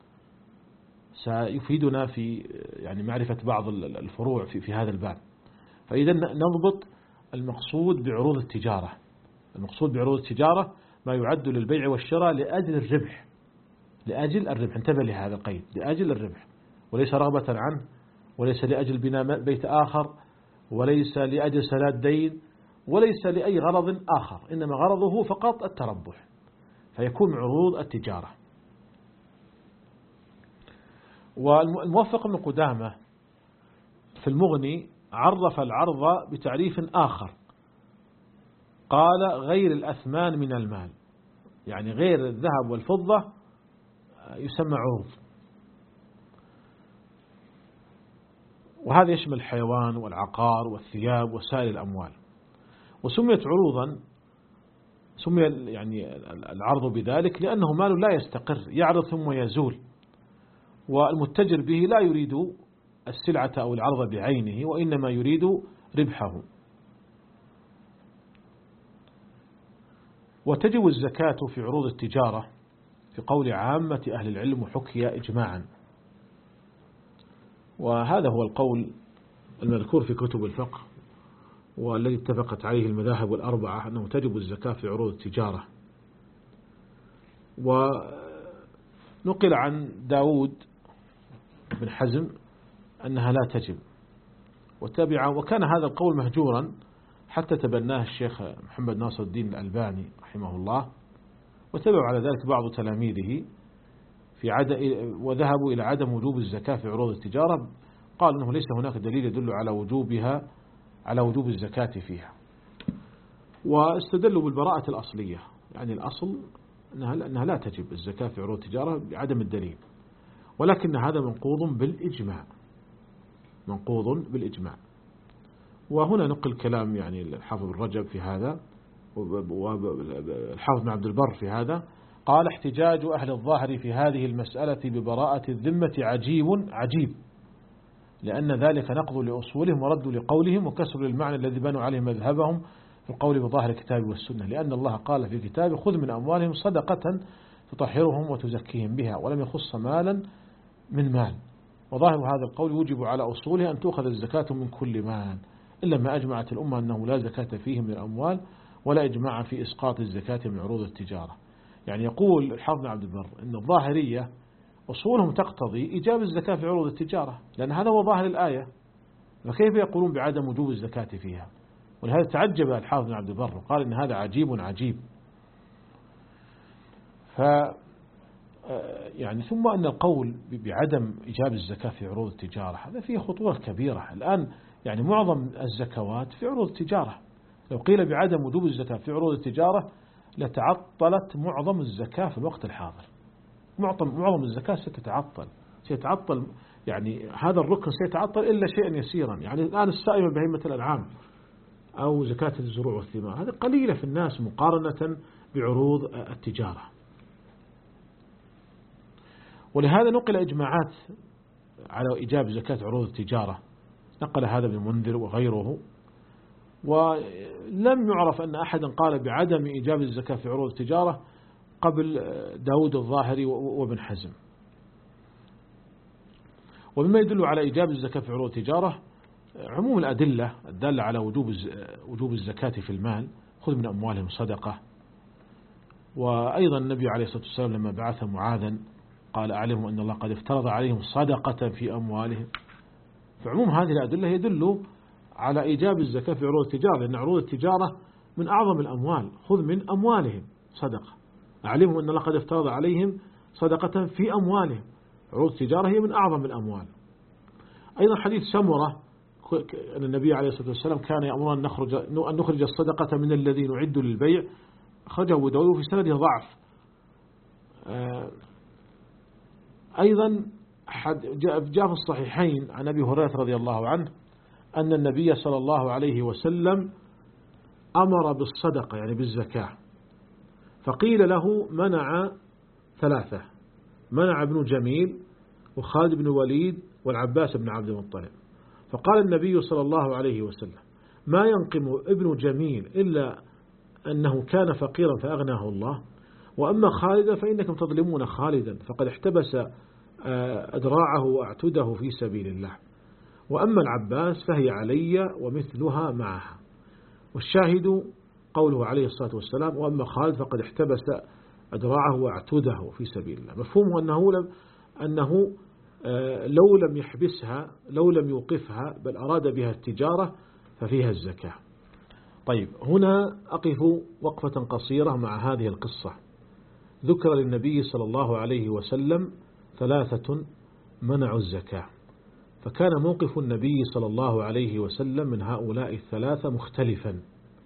سيفيدنا في يعني معرفة بعض الفروع في في هذا الباب. فإذا نضبط المقصود بعروض التجارة. المقصود بعروض التجارة ما يعد للبيع والشراء لأجل الربح، لأجل الربح، انتبه لهذا القيد، لأجل الربح وليس رغبة عنه، وليس لأجل بناء بيت آخر، وليس لأجل سداد دين، وليس لأي غرض آخر، إنما غرضه فقط التربح، فيكون عروض التجارة. والموفق بن قدامة في المغني عرف العرض بتعريف آخر، قال غير الأثمان من المال، يعني غير الذهب والفضة يسمى عروض، وهذا يشمل الحيوان والعقار والثياب وسائر الأموال. وسميت عروضا، سمي يعني العرض بذلك لأنه مال لا يستقر، يعرض ثم يزول، والمتجر به لا يريد السلعة أو العرض بعينه وإنما يريد ربحه. وتجب الزكاة في عروض التجارة في قول عامة أهل العلم وحكي إجماعا، وهذا هو القول المذكور في كتب الفقه والذي اتفقت عليه المذاهب الأربعة أنه تجب الزكاة في عروض التجارة. ونقل عن داود بن حزم أنها لا تجب، وتبع وكان هذا القول مهجورا حتى تبناه الشيخ محمد ناصر الدين الألباني رحمه الله، وتبع على ذلك بعض تلاميذه في عدم، وذهبوا إلى عدم وجوب الزكاة في عروض التجارة، قال أنه ليس هناك دليل يدل على وجوبها على وجوب الزكاة فيها، واستدلوا بالبراءة الأصلية، يعني الأصل أنها, أنها لا تجب الزكاة في عروض التجارة بعدم الدليل، ولكن هذا منقوض بالإجماع، منقوض بالإجماع. وهنا نقل كلام يعني الحافظ الرجب في هذا والحافظ بن عبد البر في هذا، قال احتجاج أهل الظاهر في هذه المسألة ببراءة الذمة عجيب عجيب، لأن ذلك نقض لأصولهم ورد لقولهم وكسر للمعنى الذي بنوا عليه مذهبهم في القول بظاهر الكتاب والسنة، لأن الله قال في كتابه خذ من أموالهم صدقة تطهرهم وتزكيهم بها، ولم يخص مالا من مال. وظاهر هذا القول يوجب على أصوله أن تؤخذ الزكاة من كل مال، إلا ما أجمعت الأمة أنه لا زكاة فيه من الأموال، ولا إجماع في إسقاط الزكاة من عروض التجارة. يعني يقول الحافظ بن عبد البر أن الظاهرية أصولهم تقتضي إيجاب الزكاة في عروض التجارة، لأن هذا هو ظاهر الآية، فكيف يقولون بعدم وجوب الزكاة فيها؟ ولهذا تعجب الحافظ بن عبد البر وقال إن هذا عجيب عجيب. يعني ثم أن القول بعدم إيجاب الزكاة في عروض التجارة هذا فيه خطورة كبيرة. الآن يعني معظم الزكوات في عروض التجارة، لو قيل بعدم وجوب الزكاة في عروض التجارة لتعطلت معظم الزكاة في الوقت الحاضر. معظم معظم الزكاة ستتعطل سيتعطل يعني هذا الركن سيتعطل إلا شيئا يسيرا. يعني الآن السائمة بهيمة الأنعام أو زكاة الزروع والثمار هذه قليلة في الناس مقارنة بعروض التجارة. ولهذا نقل إجماعات على إيجاب زكاة عروض التجارة، نقل هذا ابن المنذر وغيره، ولم يعرف أن أحدا قال بعدم إيجاب الزكاة في عروض التجارة قبل داود الظاهري وابن حزم. ومما يدل على إيجاب الزكاة في عروض التجارة عموم الأدلة الدالة على وجوب وجوب الزكاة في المال، خذ من أموالهم صدقة. وأيضا النبي عليه الصلاة والسلام لما بعث معاذا قال أعلموا أن الله قد افترض عليهم صدقة في أموالهم. فعموم هذه الأدلة يدل على إيجاب الزكاة في عروض التجارة، لأن عروض التجارة من أعظم الأموال، خذ من أموالهم صدقة. أعلموا أن الله قد افترض عليهم صدقة في أموالهم. عروض التجارة هي من أعظم الأموال. أيضا حديث سمرة أن النبي عليه الصلاة والسلام كان يأمرنا أن نخرج, أن نخرج الصدقة من الذي نعد للبيع، أخرجه أبو داود في سنده ضعف. أيضا جاء في الصحيحين عن أبي هريرة رضي الله عنه أن النبي صلى الله عليه وسلم أمر بالصدقة يعني بالزكاة، فقيل له منع ثلاثة، منع ابن جميل وخالد بن وليد والعباس بن عبد المطلب. فقال النبي صلى الله عليه وسلم ما ينقم ابن جميل إلا أنه كان فقيرا فأغناه الله، وأما خالدا فإنكم تظلمون خالدا فقد احتبس أدراعه وأعتده في سبيل الله، وأما العباس فهي علي ومثلها معها. والشاهد قوله عليه الصلاة والسلام وأما خالد فقد احتبس أدراعه وأعتده في سبيل الله. مفهومه أنه لم أنه لو لم يحبسها لو لم يوقفها بل أراد بها التجارة ففيها الزكاة. طيب هنا أقف وقفة قصيرة مع هذه القصة. ذكر للنبي صلى الله عليه وسلم ثلاثة منعوا الزكاة، فكان موقف النبي صلى الله عليه وسلم من هؤلاء الثلاثة مختلفا.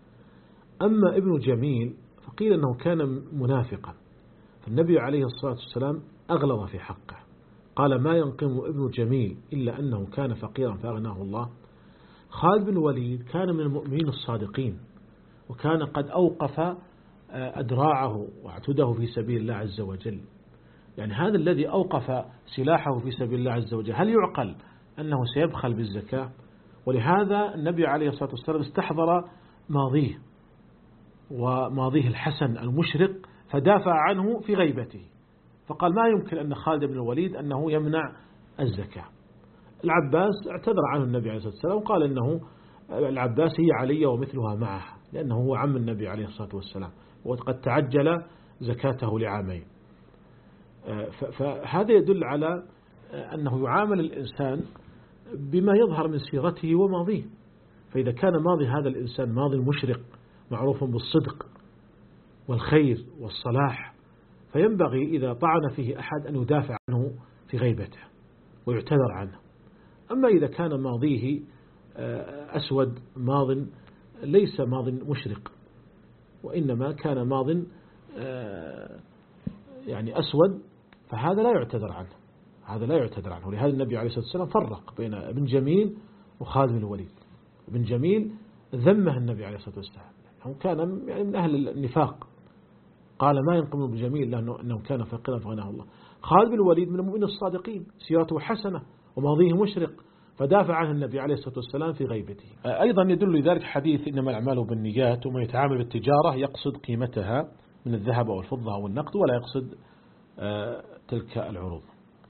أما ابن جميل فقيل أنه كان منافقا، فالنبي عليه الصلاة والسلام أغلظ في حقه، قال ما ينقم ابن جميل إلا أنه كان فقيرا فأغناه الله. خالد بن وليد كان من المؤمنين الصادقين، وكان قد أوقف أدراعه واعتده في سبيل الله عز وجل. يعني هذا الذي أوقف سلاحه في سبيل الله عز وجل هل يعقل أنه سيبخل بالزكاة؟ ولهذا النبي عليه الصلاة والسلام استحضر ماضيه وماضيه الحسن المشرق فدافع عنه في غيبته، فقال ما يمكن أن خالد بن الوليد أنه يمنع الزكاة. العباس اعتذر عنه النبي عليه الصلاة والسلام وقال أنه العباس هي علي ومثلها معها، لأنه هو عم النبي عليه الصلاة والسلام وقد تعجل زكاته لعامين. فهذا يدل على أنه يعامل الإنسان بما يظهر من سيرته وماضيه. فإذا كان ماضي هذا الإنسان ماضي مشرق معروف بالصدق والخير والصلاح، فينبغي إذا طعن فيه أحد أن يدافع عنه في غيبته ويعتذر عنه. أما إذا كان ماضيه أسود ماض ليس ماض مشرق، وإنما كان ماض يعني أسود، فهذا لا يعتذر عنه هذا لا يعتذر عنه. لهذا النبي عليه الصلاة والسلام فرق بين ابن جميل وخالد بن الوليد. ابن جميل ذمه النبي عليه الصلاة والسلام، هو كان يعني من أهل النفاق، قال ما ينقم ابن جميل لأنه أنه كان فقيرا فغناه الله. خالد بن الوليد من المؤمنين الصادقين، سيرته حسنة وماضيه مشرق، فدافع عنه النبي عليه الصلاة والسلام في غيبته. أيضا يدل لذلك حديث إنما الأعمال بالنيات، ومن يتعامل بالتجارة يقصد قيمتها من الذهب أو الفضة أو النقد ولا يقصد تلك العروض.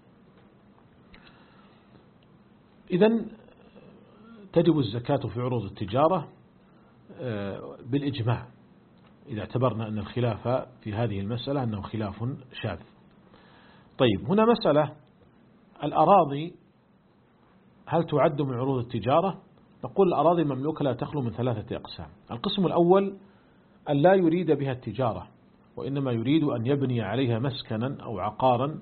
إذن تجب الزكاة في عروض التجارة بالإجماع، إذا اعتبرنا أن الخلاف في هذه المسألة أنه خلاف شاذ. طيب هنا مسألة الأراضي هل تعد من عروض التجارة؟ نقول الأراضي المملوكة لا تخلو من ثلاثة أقسام. القسم الأول أن لا يريد بها التجارة، وإنما يريد أن يبني عليها مسكنا أو عقارا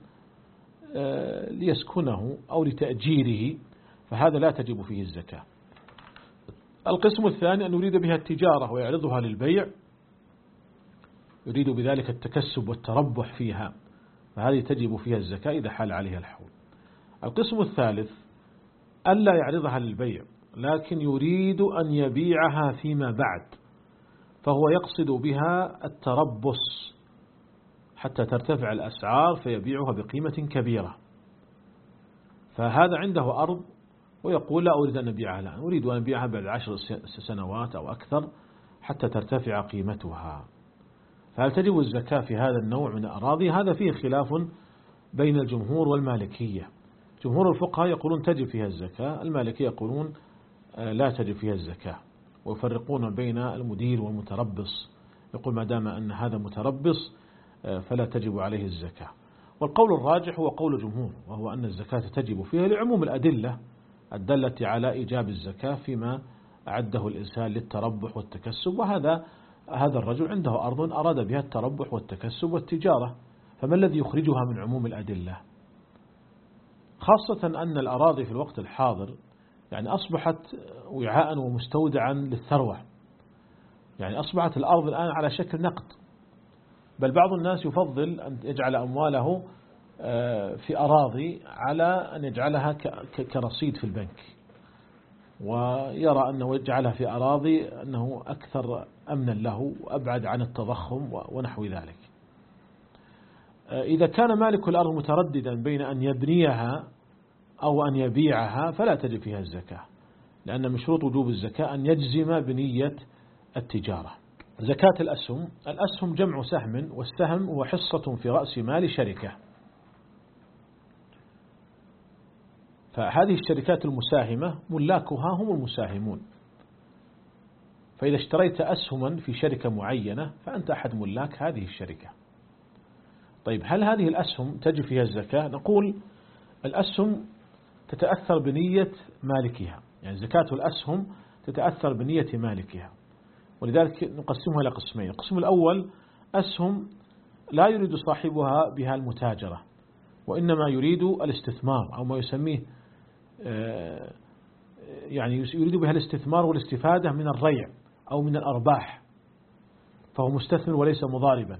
ليسكنه أو لتأجيره، فهذا لا تجب فيه الزكاة. القسم الثاني أن يريد بها التجارة ويعرضها للبيع، يريد بذلك التكسب والتربح فيها، فهذه تجب فيها الزكاة إذا حال عليها الحول. القسم الثالث ألا يعرضها للبيع لكن يريد أن يبيعها فيما بعد، فهو يقصد بها التربص حتى ترتفع الأسعار فيبيعها بقيمة كبيرة. فهذا عنده أرض ويقول لا أريد أن أبيعها الآن، أريد أن أبيعها بعد عشر سنوات أو أكثر حتى ترتفع قيمتها. فهل تجب الزكاة في هذا النوع من الأراضي؟ هذا فيه خلاف بين الجمهور والمالكية. جمهور الفقهاء يقولون تجب فيها الزكاة، المالكية يقولون لا تجب فيها الزكاة، ويفرقون بين المدير والمتربص، يقول ما دام أن هذا متربص فلا تجب عليه الزكاة. والقول الراجح هو قول الجمهور، وهو أن الزكاة تجب فيها لعموم الأدلة الدالة على إيجاب الزكاة فيما أعده الإنسان للتربح والتكسب، وهذا هذا الرجل عنده أرض أراد بها التربح والتكسب والتجارة، فما الذي يخرجها من عموم الأدلة؟ خاصة أن الأراضي في الوقت الحاضر يعني أصبحت وعاء ومستودعا للثروة، يعني أصبحت الأرض الآن على شكل نقد، بل بعض الناس يفضل أن يجعل أمواله في أراضي على أن يجعلها كرصيد في البنك، ويرى أنه يجعلها في أراضي أنه أكثر أمنا له وأبعد عن التضخم ونحو ذلك. إذا كان مالك الأرض مترددا بين أن يبنيها أو أن يبيعها فلا تجب فيها الزكاة، لأن من شروط وجوب الزكاة أن يجزم بنية التجارة. زكاة الأسهم، الأسهم جمع سهم، والسهم هو حصة في رأس مال شركة، فهذه الشركات المساهمة ملاكها هم المساهمون، فإذا اشتريت أسهما في شركة معينة فأنت أحد ملاك هذه الشركة. طيب هل هذه الأسهم تجب فيها الزكاة؟ نقول الأسهم تتأثر بنية مالكها، يعني زكاة الأسهم تتأثر بنية مالكها، ولذلك نقسمها إلى قسمين. القسم الأول أسهم لا يريد صاحبها بها المتاجرة، وإنما يريد الاستثمار أو ما يسميه يعني يريد بها الاستثمار والاستفادة من الريع أو من الأرباح، فهو مستثمر وليس مضاربا،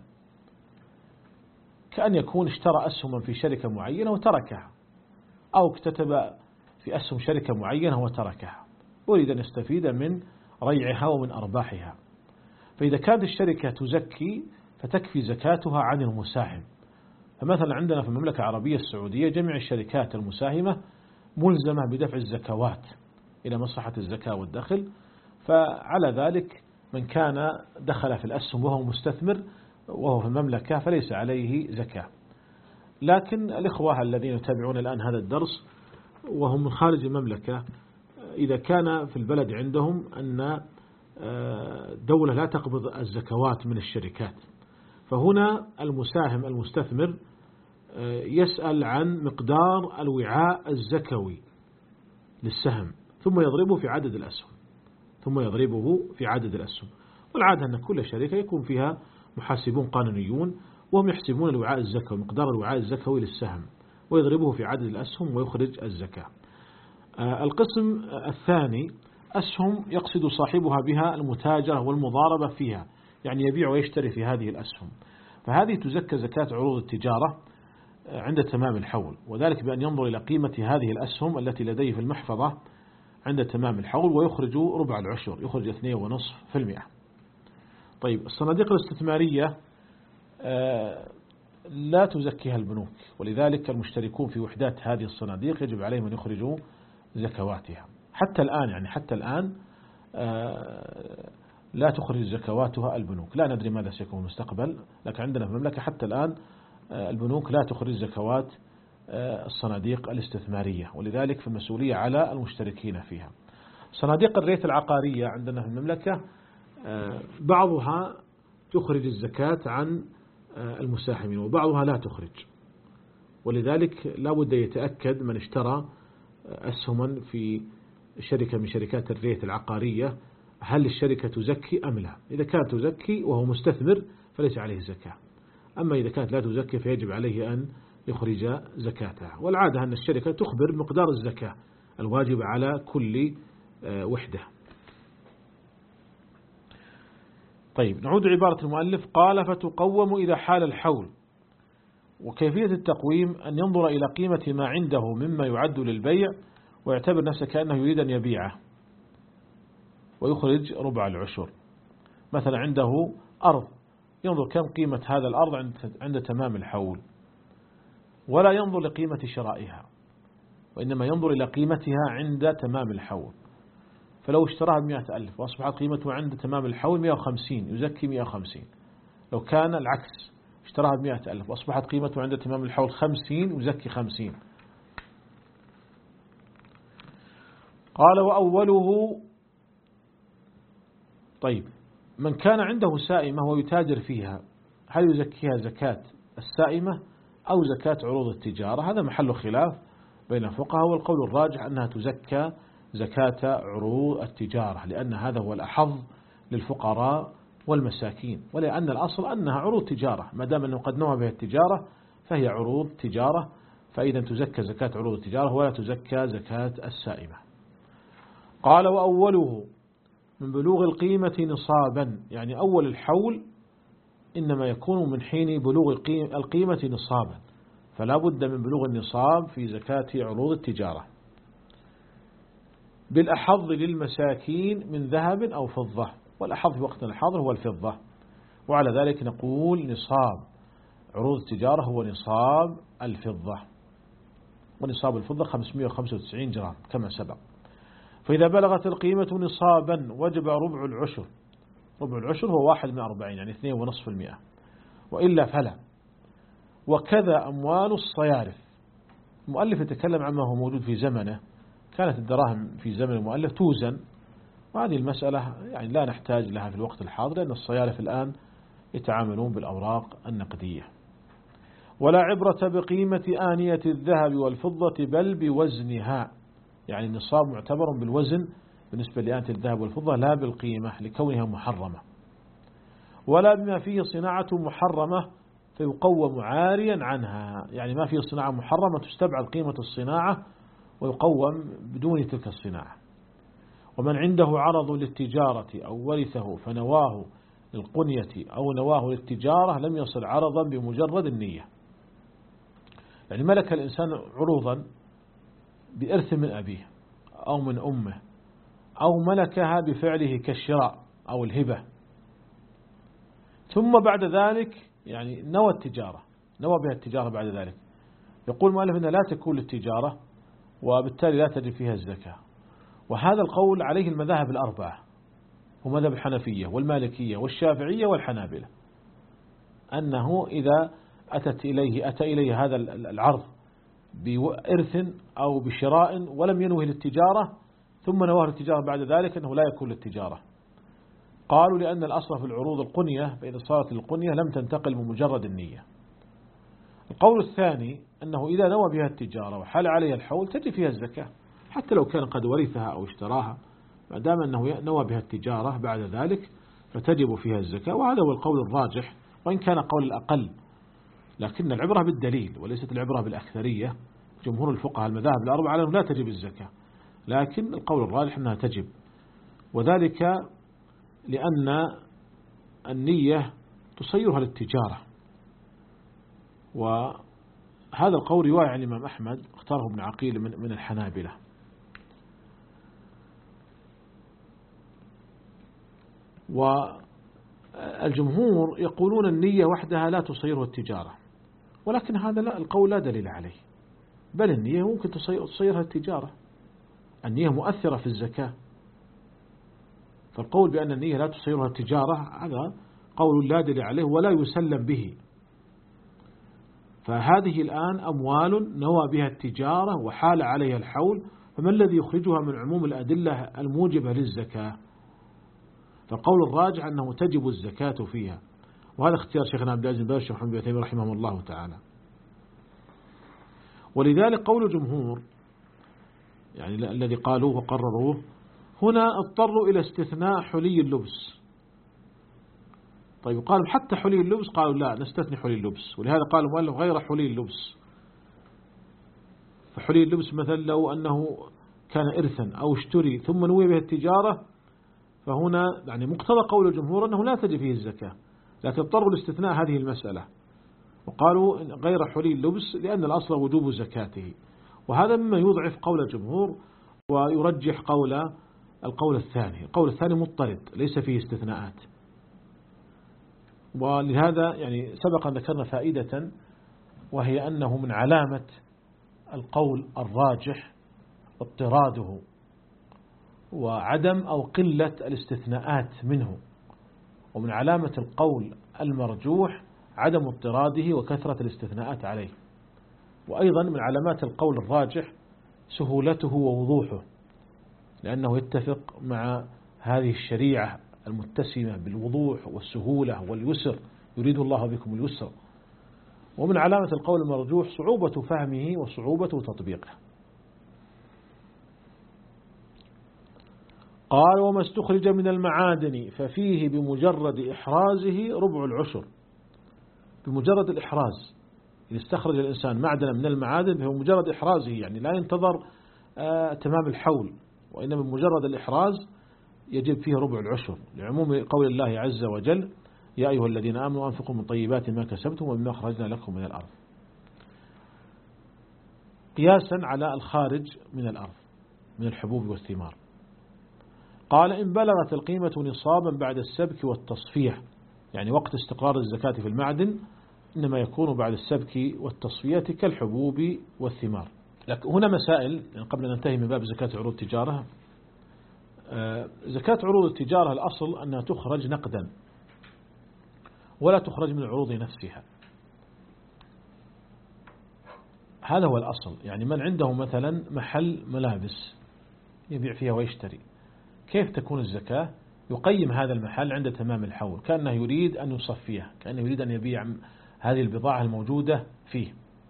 كأن يكون اشترى أسهما في شركة معينة وتركها، أو اكتتب في أسهم شركة معينة وتركها، أريد أن يستفيد من ريعها ومن أرباحها. فإذا كانت الشركة تزكي فتكفي زكاتها عن المساهم. فمثلا عندنا في المملكة العربية السعودية جميع الشركات المساهمة ملزمة بدفع الزكوات إلى مصلحة الزكاة والدخل، فعلى ذلك من كان دخل في الأسهم وهو مستثمر وهو في المملكة فليس عليه زكاة. لكن الإخوة الذين يتابعون الآن هذا الدرس وهم من خارج المملكة، إذا كان في البلد عندهم أن دولة لا تقبض الزكوات من الشركات، فهنا المساهم المستثمر يسأل عن مقدار الوعاء الزكوي للسهم ثم يضربه في عدد الأسهم ثم يضربه في عدد الأسهم والعادة أن كل شركة يكون فيها محاسبون قانونيون وهم يحسبون الوعاء الزكوي، مقدار الوعاء الزكوي للسهم، ويضربه في عدد الأسهم ويخرج الزكاة. القسم الثاني أسهم يقصد صاحبها بها المتاجرة والمضاربة فيها، يعني يبيع ويشتري في هذه الأسهم، فهذه تزكى زكاة عروض التجارة عند تمام الحول، وذلك بأن ينظر إلى قيمة هذه الأسهم التي لديه في المحفظة عند تمام الحول ويخرج ربع العشر، يخرج اثنين ونصف في المئة. طيب الصناديق الاستثمارية لا تزكيها البنوك، ولذلك المشتركون في وحدات هذه الصناديق يجب عليهم أن يخرجوا زكواتها حتى الآن، يعني حتى الآن لا تخرج زكواتها البنوك. لا ندري ماذا سيكون المستقبل، لكن عندنا في المملكة حتى الآن البنوك لا تخرج زكوات الصناديق الاستثمارية، ولذلك في المسؤولية على المشتركين فيها. صناديق الريت العقارية عندنا في المملكة بعضها تخرج الزكاة عن المساهمين وبعضها لا تخرج، ولذلك لا بد يتأكد من اشترى أسهما في شركة من شركات الريت العقارية هل الشركة تزكي أم لا. إذا كانت تزكي وهو مستثمر فليس عليه زكاة. أما إذا كانت لا تزكي فيجب عليه أن يخرج زكاتها. والعادة أن الشركة تخبر مقدار الزكاة الواجب على كل وحدة. طيب نعود عبارة المؤلف. قال فتقوم إذا حال الحول. وكيفية التقويم أن ينظر إلى قيمة ما عنده مما يعد للبيع ويعتبر نفسه كأنه يريد أن يبيعه ويخرج ربع العشر. مثلا عنده أرض، ينظر كم قيمة هذا الأرض عند تمام الحول، ولا ينظر لقيمة شرائها، وإنما ينظر إلى قيمتها عند تمام الحول. فلو اشتراها بمئة ألف وأصبحت قيمته عند تمام الحول مئة وخمسين يزكي مئة وخمسين. لو كان العكس اشتراها بمئة ألف وأصبحت قيمته عند تمام الحول خمسين يزكي خمسين. قال وأوله. طيب من كان عنده سائمة ويتاجر فيها هل يزكيها زكاة السائمة أو زكاة عروض التجارة؟ هذا محل خلاف بين الفقهاء، والقول الراجح أنها تزكى زكاة عروض التجارة، لأن هذا هو الأحظ للفقراء والمساكين، ولأن الأصل أنها عروض تجارة، ما دام أنه قد نوى بها التجارة فهي عروض تجارة، فإذا تزكى زكاة عروض التجارة ولا تزكى زكاة السائمة. قال وأوله من بلوغ القيمة نصابا، يعني أول الحول إنما يكون من حين بلوغ القيمة نصابا، فلا بد من بلوغ النصاب في زكاة عروض التجارة. بالأحظ للمساكين من ذهب أو فضة، والأحظ في وقتنا الحاضر هو الفضة، وعلى ذلك نقول نصاب عروض التجارة هو نصاب الفضة، ونصاب الفضة خمسمئة وخمسة وتسعين جرام كما سبق. فإذا بلغت القيمة نصابا وجب ربع العشر. ربع العشر هو واحد من أربعين، يعني اثنين ونصف المئة، وإلا فلا. وكذا أموال الصيارف. المؤلف يتكلم عما هو موجود في زمنه، كانت الدراهم في زمن المؤلف توزن، وهذه المسألة يعني لا نحتاج لها في الوقت الحاضر، لأن الصيارف الآن يتعاملون بالأوراق النقدية. ولا عبرة بقيمة آنية الذهب والفضة بل بوزنها، يعني النصاب معتبر بالوزن بالنسبة لآنية الذهب والفضة لا بالقيمة لكونها محرمة. ولا بما فيه صناعة محرمة فيقوم عاريا عنها، يعني ما فيه صناعة محرمة تستبعد قيمة الصناعة ويقوم بدون تلك الصناعة. ومن عنده عرض للتجارة أو ورثه فنواه للقنية أو نواه للتجارة لم يصل عرضا بمجرد النية، يعني ملك الإنسان عروضا بإرث من أبيه أو من أمه، أو ملكها بفعله كالشراء أو الهبة، ثم بعد ذلك يعني نوى التجارة، نوى بها التجارة بعد ذلك، يقول مؤلف أنها لا تكون للتجارة وبالتالي لا تجب فيها الزكاة. وهذا القول عليه المذاهب الأربعة، ومذهب الحنفية والمالكية والشافعية والحنابلة، أنه إذا أتت إليه أتى إليه هذا العرض بإرث أو بشراء ولم ينوه للتجارة ثم نواه للتجارة بعد ذلك أنه لا يكون للتجارة. قالوا لأن الأصل في العروض القنية، فإذا صارت القنية لم تنتقل بمجرد النية. القول الثاني أنه إذا نوى بها التجارة وحال عليها الحول تجب فيها الزكاة، حتى لو كان قد ورثها أو اشتراها، ما دام أنه نوى بها التجارة بعد ذلك فتجب فيها الزكاة. وهذا هو القول الراجح، وإن كان قول الأقل، لكن العبرة بالدليل وليست العبرة بالأكثرية. جمهور الفقهاء المذاهب الأربعة على أنه لا تجب الزكاة، لكن القول الراجح أنها تجب، وذلك لأن النية تصيرها للتجارة. وهذا القول رواية عن الإمام أحمد اختاره ابن عقيل من من الحنابلة. والجمهور يقولون النية وحدها لا تصيرها التجارة، ولكن هذا لا، القول لا دليل عليه، بل النية ممكن تصيرها التجارة، النية مؤثرة في الزكاة. فالقول بأن النية لا تصيرها التجارة هذا قول لا دليل عليه ولا يسلم به. فهذه الآن أموال نوى بها التجارة وحال عليها الحول، فما الذي يخرجها من عموم الأدلة الموجبة للزكاة؟ فالقول الراجح أنه تجب الزكاة فيها، وهذا اختيار شيخنا عبد العزيز بن باز وشيخ محمد بن تيمية رحمه الله تعالى. ولذلك قول الجمهور يعني الذي قالوه وقرروه هنا اضطروا إلى استثناء حلي اللبس. طيب قالوا حتى حلي اللبس، قالوا لا نستثني حلي اللبس، ولهذا قال المؤلف غير حلي اللبس. فحلي اللبس مثلا لو أنه كان إرثا أو اشتري ثم نوي به التجارة، فهنا يعني مقتضى قول الجمهور أنه لا تجب فيه الزكاة، لكن اضطروا لاستثناء هذه المسألة وقالوا غير حلي اللبس لأن الأصل وجوب زكاته. وهذا مما يضعف قول الجمهور ويرجح قول القول الثاني. القول الثاني مضطرد ليس فيه استثناءات. ولهذا يعني سبق أن ذكرنا فائدة، وهي أنه من علامة القول الراجح اضطراده وعدم أو قلة الاستثناءات منه، ومن علامة القول المرجوح عدم اضطراده وكثرة الاستثناءات عليه. وأيضا من علامات القول الراجح سهولته ووضوحه، لأنه يتفق مع هذه الشريعة المتسمة بالوضوح والسهولة واليسر، يريد الله بكم اليسر. ومن علامة القول المرجوح صعوبة فهمه وصعوبة تطبيقه. قال وما استخرج من المعادن ففيه بمجرد إحرازه ربع العشر. بمجرد الإحراز، إذا استخرج الإنسان معدنا من المعادن فهو مجرد إحرازه، يعني لا ينتظر آه تمام الحول، وإنما بمجرد الإحراز يجب فيه ربع العشر، لعموم قول الله عز وجل يا أيها الذين آمنوا أنفقوا من طيبات ما كسبتم ومما أخرجنا لكم من الأرض، قياسا على الخارج من الأرض من الحبوب والثمار. قال إن بلغت القيمة نصابا بعد السبك والتصفية، يعني وقت استقرار الزكاة في المعدن إنما يكون بعد السبك والتصفية كالحبوب والثمار. لكن هنا مسائل قبل أن ننتهي من باب زكاة عروض التجارة. زكاة عروض التجارة الأصل أنها تخرج نقدا ولا تخرج من العروض نفسها، هذا هو الأصل. يعني من عنده مثلا محل ملابس يبيع فيها ويشتري، كيف تكون الزكاة؟ يقيم هذا المحل عند تمام الحول كأنه يريد أن يصفيه، كأنه يريد أن يبيع هذه البضاعة الموجودة فيه،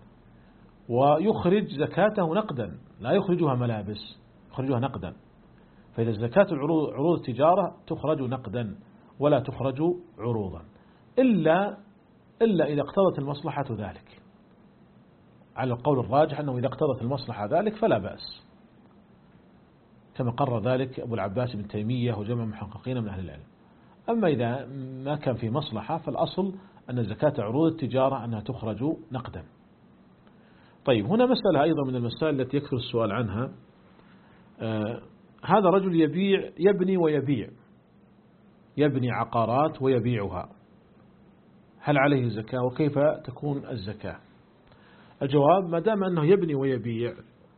ويخرج زكاته نقدا، لا يخرجها ملابس، يخرجها نقدا. فإذا زكاة العروض عروض التجارة تخرج نقدا ولا تخرج عروضا، إلا إلا إذا اقتضت المصلحة ذلك. على القول الراجح أنه إذا اقتضت المصلحة ذلك فلا بأس، كما قرر ذلك أبو العباس بن تيمية وجمع محققين من أهل العلم. أما إذا ما كان في مصلحة فالأصل أن زكاة عروض التجارة أنها تخرج نقدا. طيب هنا مسألة أيضا من المسائل التي يكثر السؤال عنها. آه هذا رجل يبيع يبني ويبيع يبني عقارات ويبيعها، هل عليه زكاة وكيف تكون الزكاة؟ الجواب ما دام أنه يبني ويبيع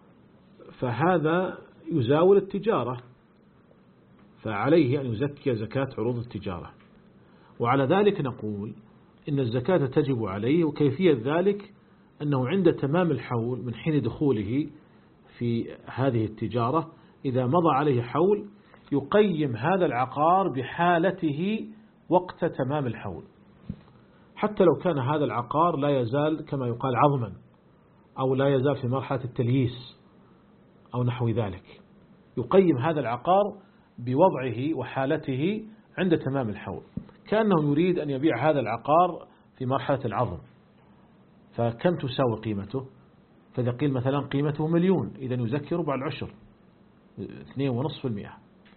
فهذا يزاول التجارة، فعليه أن يزكي زكاة عروض التجارة. وعلى ذلك نقول إن الزكاة تجب عليه، وكيفية ذلك أنه عند تمام الحول من حين دخوله في هذه التجارة إذا مضى عليه حول يقيم هذا العقار بحالته وقت تمام الحول، حتى لو كان هذا العقار لا يزال كما يقال عظما أو لا يزال في مرحلة التلييس أو نحو ذلك، يقيم هذا العقار بوضعه وحالته عند تمام الحول، كأنه يريد أن يبيع هذا العقار في مرحلة العظم. فكم تساوي قيمته؟ فإذا قيل مثلا قيمته مليون، إذا يزكي ربع العشر اثنين ونصف المئة.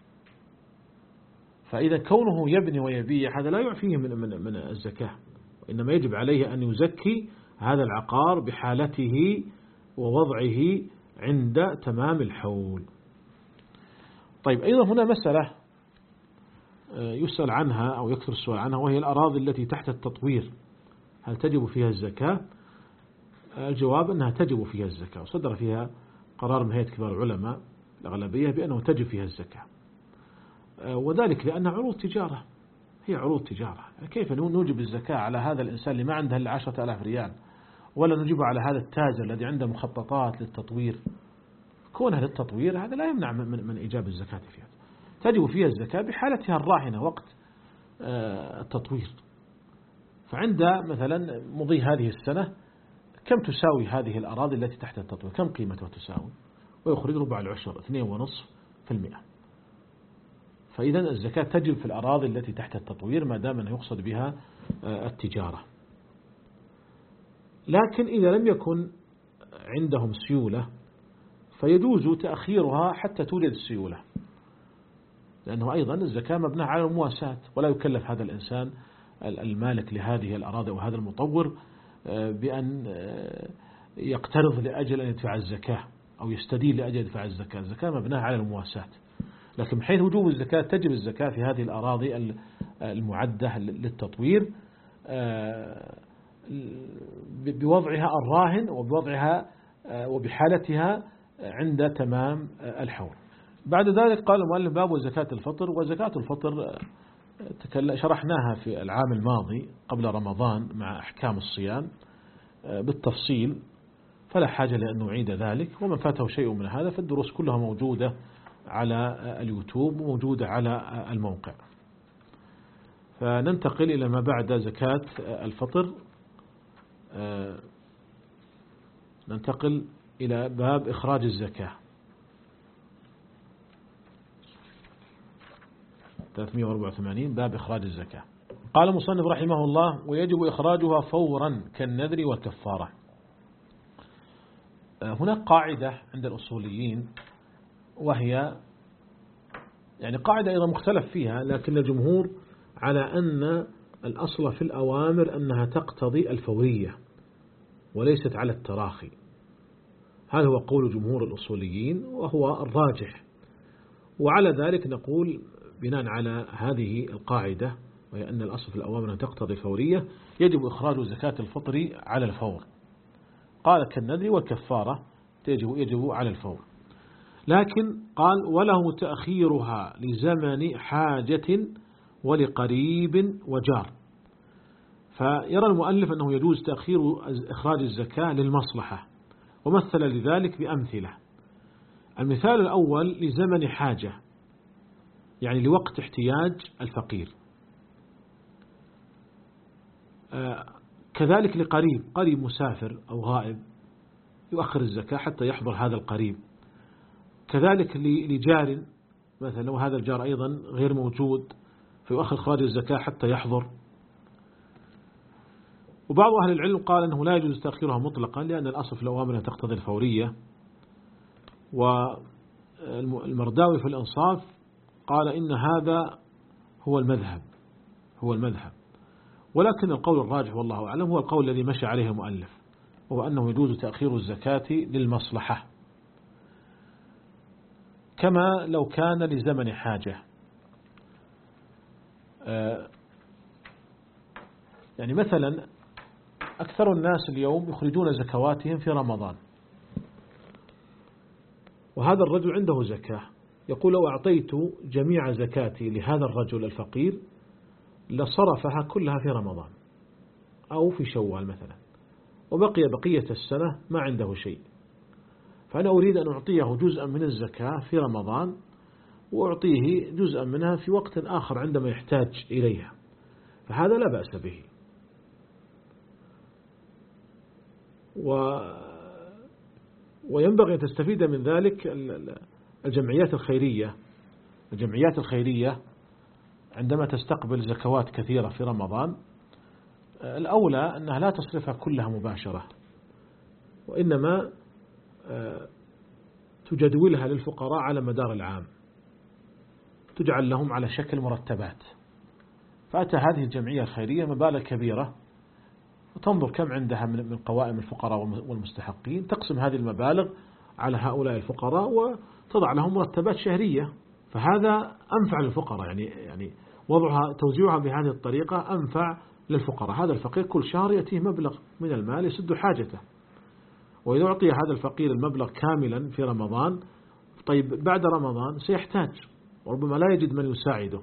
فإذا كونه يبني ويبيع هذا لا يعفيه من, من, من الزكاة، وإنما يجب عليه أن يزكي هذا العقار بحالته ووضعه عند تمام الحول. طيب أيضا هنا مسألة يسأل عنها أو يكثر السؤال عنها، وهي الأراضي التي تحت التطوير، هل تجب فيها الزكاة؟ الجواب أنها تجب فيها الزكاة، وصدر فيها قرار من هيئة كبار العلماء الأغلبية بأنه تجب فيها الزكاة، وذلك لأنها عروض تجارة، هي عروض تجارة. كيف نوجب الزكاة على هذا الإنسان اللي ما عنده إلا عشرة آلاف ريال، ولا نجيبه على هذا التاجر الذي عنده مخططات للتطوير؟ كونها للتطوير هذا لا يمنع من, من إيجاب الزكاة فيها. تجب فيها الزكاة بحالتها الراهنة وقت التطوير. فعند مثلا مضي هذه السنة كم تساوي هذه الأراضي التي تحت التطوير، كم قيمتها تساوي، ويخرج ربع العشر اثنين ونصف في المئة. فإذا الزكاة تجب في الأراضي التي تحت التطوير ما دام أنه يقصد بها التجارة. لكن إذا لم يكن عندهم سيولة فيجوز تأخيرها حتى توجد السيولة، لأنه أيضا الزكاة مبناة على المواساة، ولا يكلف هذا الإنسان المالك لهذه الأراضي وهذا المطور بأن يقترض لأجل أن يدفع الزكاة أو يستدين لأجل أن يدفع الزكاة. الزكاة مبناة على المواساة، لكن بحيث وجوب الزكاة تجب الزكاة في هذه الأراضي المعدة للتطوير بوضعها الراهن وبوضعها وبحالتها عند تمام الحول. بعد ذلك قال المؤلف باب زكاة الفطر. وزكاة الفطر شرحناها في العام الماضي قبل رمضان مع أحكام الصيام بالتفصيل، فلا حاجة لأن نعيد ذلك، ومن فاته شيء من هذا فالدروس كلها موجودة على اليوتيوب وموجودة على الموقع. فننتقل إلى ما بعد زكاة الفطر. ننتقل إلى باب إخراج الزكاة ثلاثمئة وأربعة وثمانين، باب إخراج الزكاة. قال المصنف رحمه الله: ويجب إخراجها فورا كالنذر والكفارة. هناك قاعدة عند الأصوليين، وهي يعني قاعدة أيضا مختلف فيها، لكن الجمهور على أن الأصل في الأوامر أنها تقتضي الفورية وليست على التراخي. هذا هو قول جمهور الأصوليين وهو الراجح. وعلى ذلك نقول بناء على هذه القاعدة، وهي أن الأصل في الأوامر أنها تقتضي الفورية، يجب إخراج زكاة الفطر على الفور. قال كالنذر والكفارة يجب, يجب على الفور. لكن قال وله تأخيرها لزمن حاجة ولقريب وجار. فيرى المؤلف أنه يجوز تأخير إخراج الزكاة للمصلحة، ومثل لذلك بأمثلة. المثال الأول لزمن حاجة، يعني لوقت احتياج الفقير. آه كذلك لقريب، قريب مسافر أو غائب يؤخر الزكاة حتى يحضر هذا القريب. كذلك لجار مثلا، لو هذا الجار أيضا غير موجود فيؤخر إخراج الزكاة حتى يحضر. وبعض أهل العلم قال أنه لا يجوز تأخيرها مطلقا، لأن الأصل في الأوامر تقتضي الفورية. والمرداوي في الإنصاف قال إن هذا هو المذهب هو المذهب ولكن القول الراجح والله أعلم هو القول الذي مشى عليه المؤلف، وهو أنه يجوز تأخير الزكاة للمصلحة، كما لو كان لزمن حاجة. يعني مثلا أكثر الناس اليوم يخرجون زكواتهم في رمضان، وهذا الرجل عنده زكاة، يقول لو أعطيت جميع زكاتي لهذا الرجل الفقير لصرفها كلها في رمضان أو في شوال مثلا، وبقي بقية السنة ما عنده شيء، فأنا أريد أن أعطيه جزءا من الزكاة في رمضان وأعطيه جزءا منها في وقت آخر عندما يحتاج إليها، فهذا لا بأس به. و وينبغي أن تستفيد من ذلك الجمعيات الخيرية. الجمعيات الخيرية عندما تستقبل زكوات كثيرة في رمضان، الأولى أنها لا تصرفها كلها مباشرة، وإنما تجدولها للفقراء على مدار العام، تجعل لهم على شكل مرتبات. فأتى هذه الجمعية الخيرية مبالغ كبيرة، وتنظر كم عندها من قوائم الفقراء والمستحقين، تقسم هذه المبالغ على هؤلاء الفقراء وتضع لهم مرتبات شهرية، فهذا أنفع للفقراء. يعني يعني وضعها توزيعها بهذه الطريقة أنفع للفقراء. هذا الفقير كل شهر يأتيه مبلغ من المال يسد حاجته، وإذا أعطي هذا الفقير المبلغ كاملا في رمضان، طيب بعد رمضان سيحتاج وربما لا يجد من يساعده.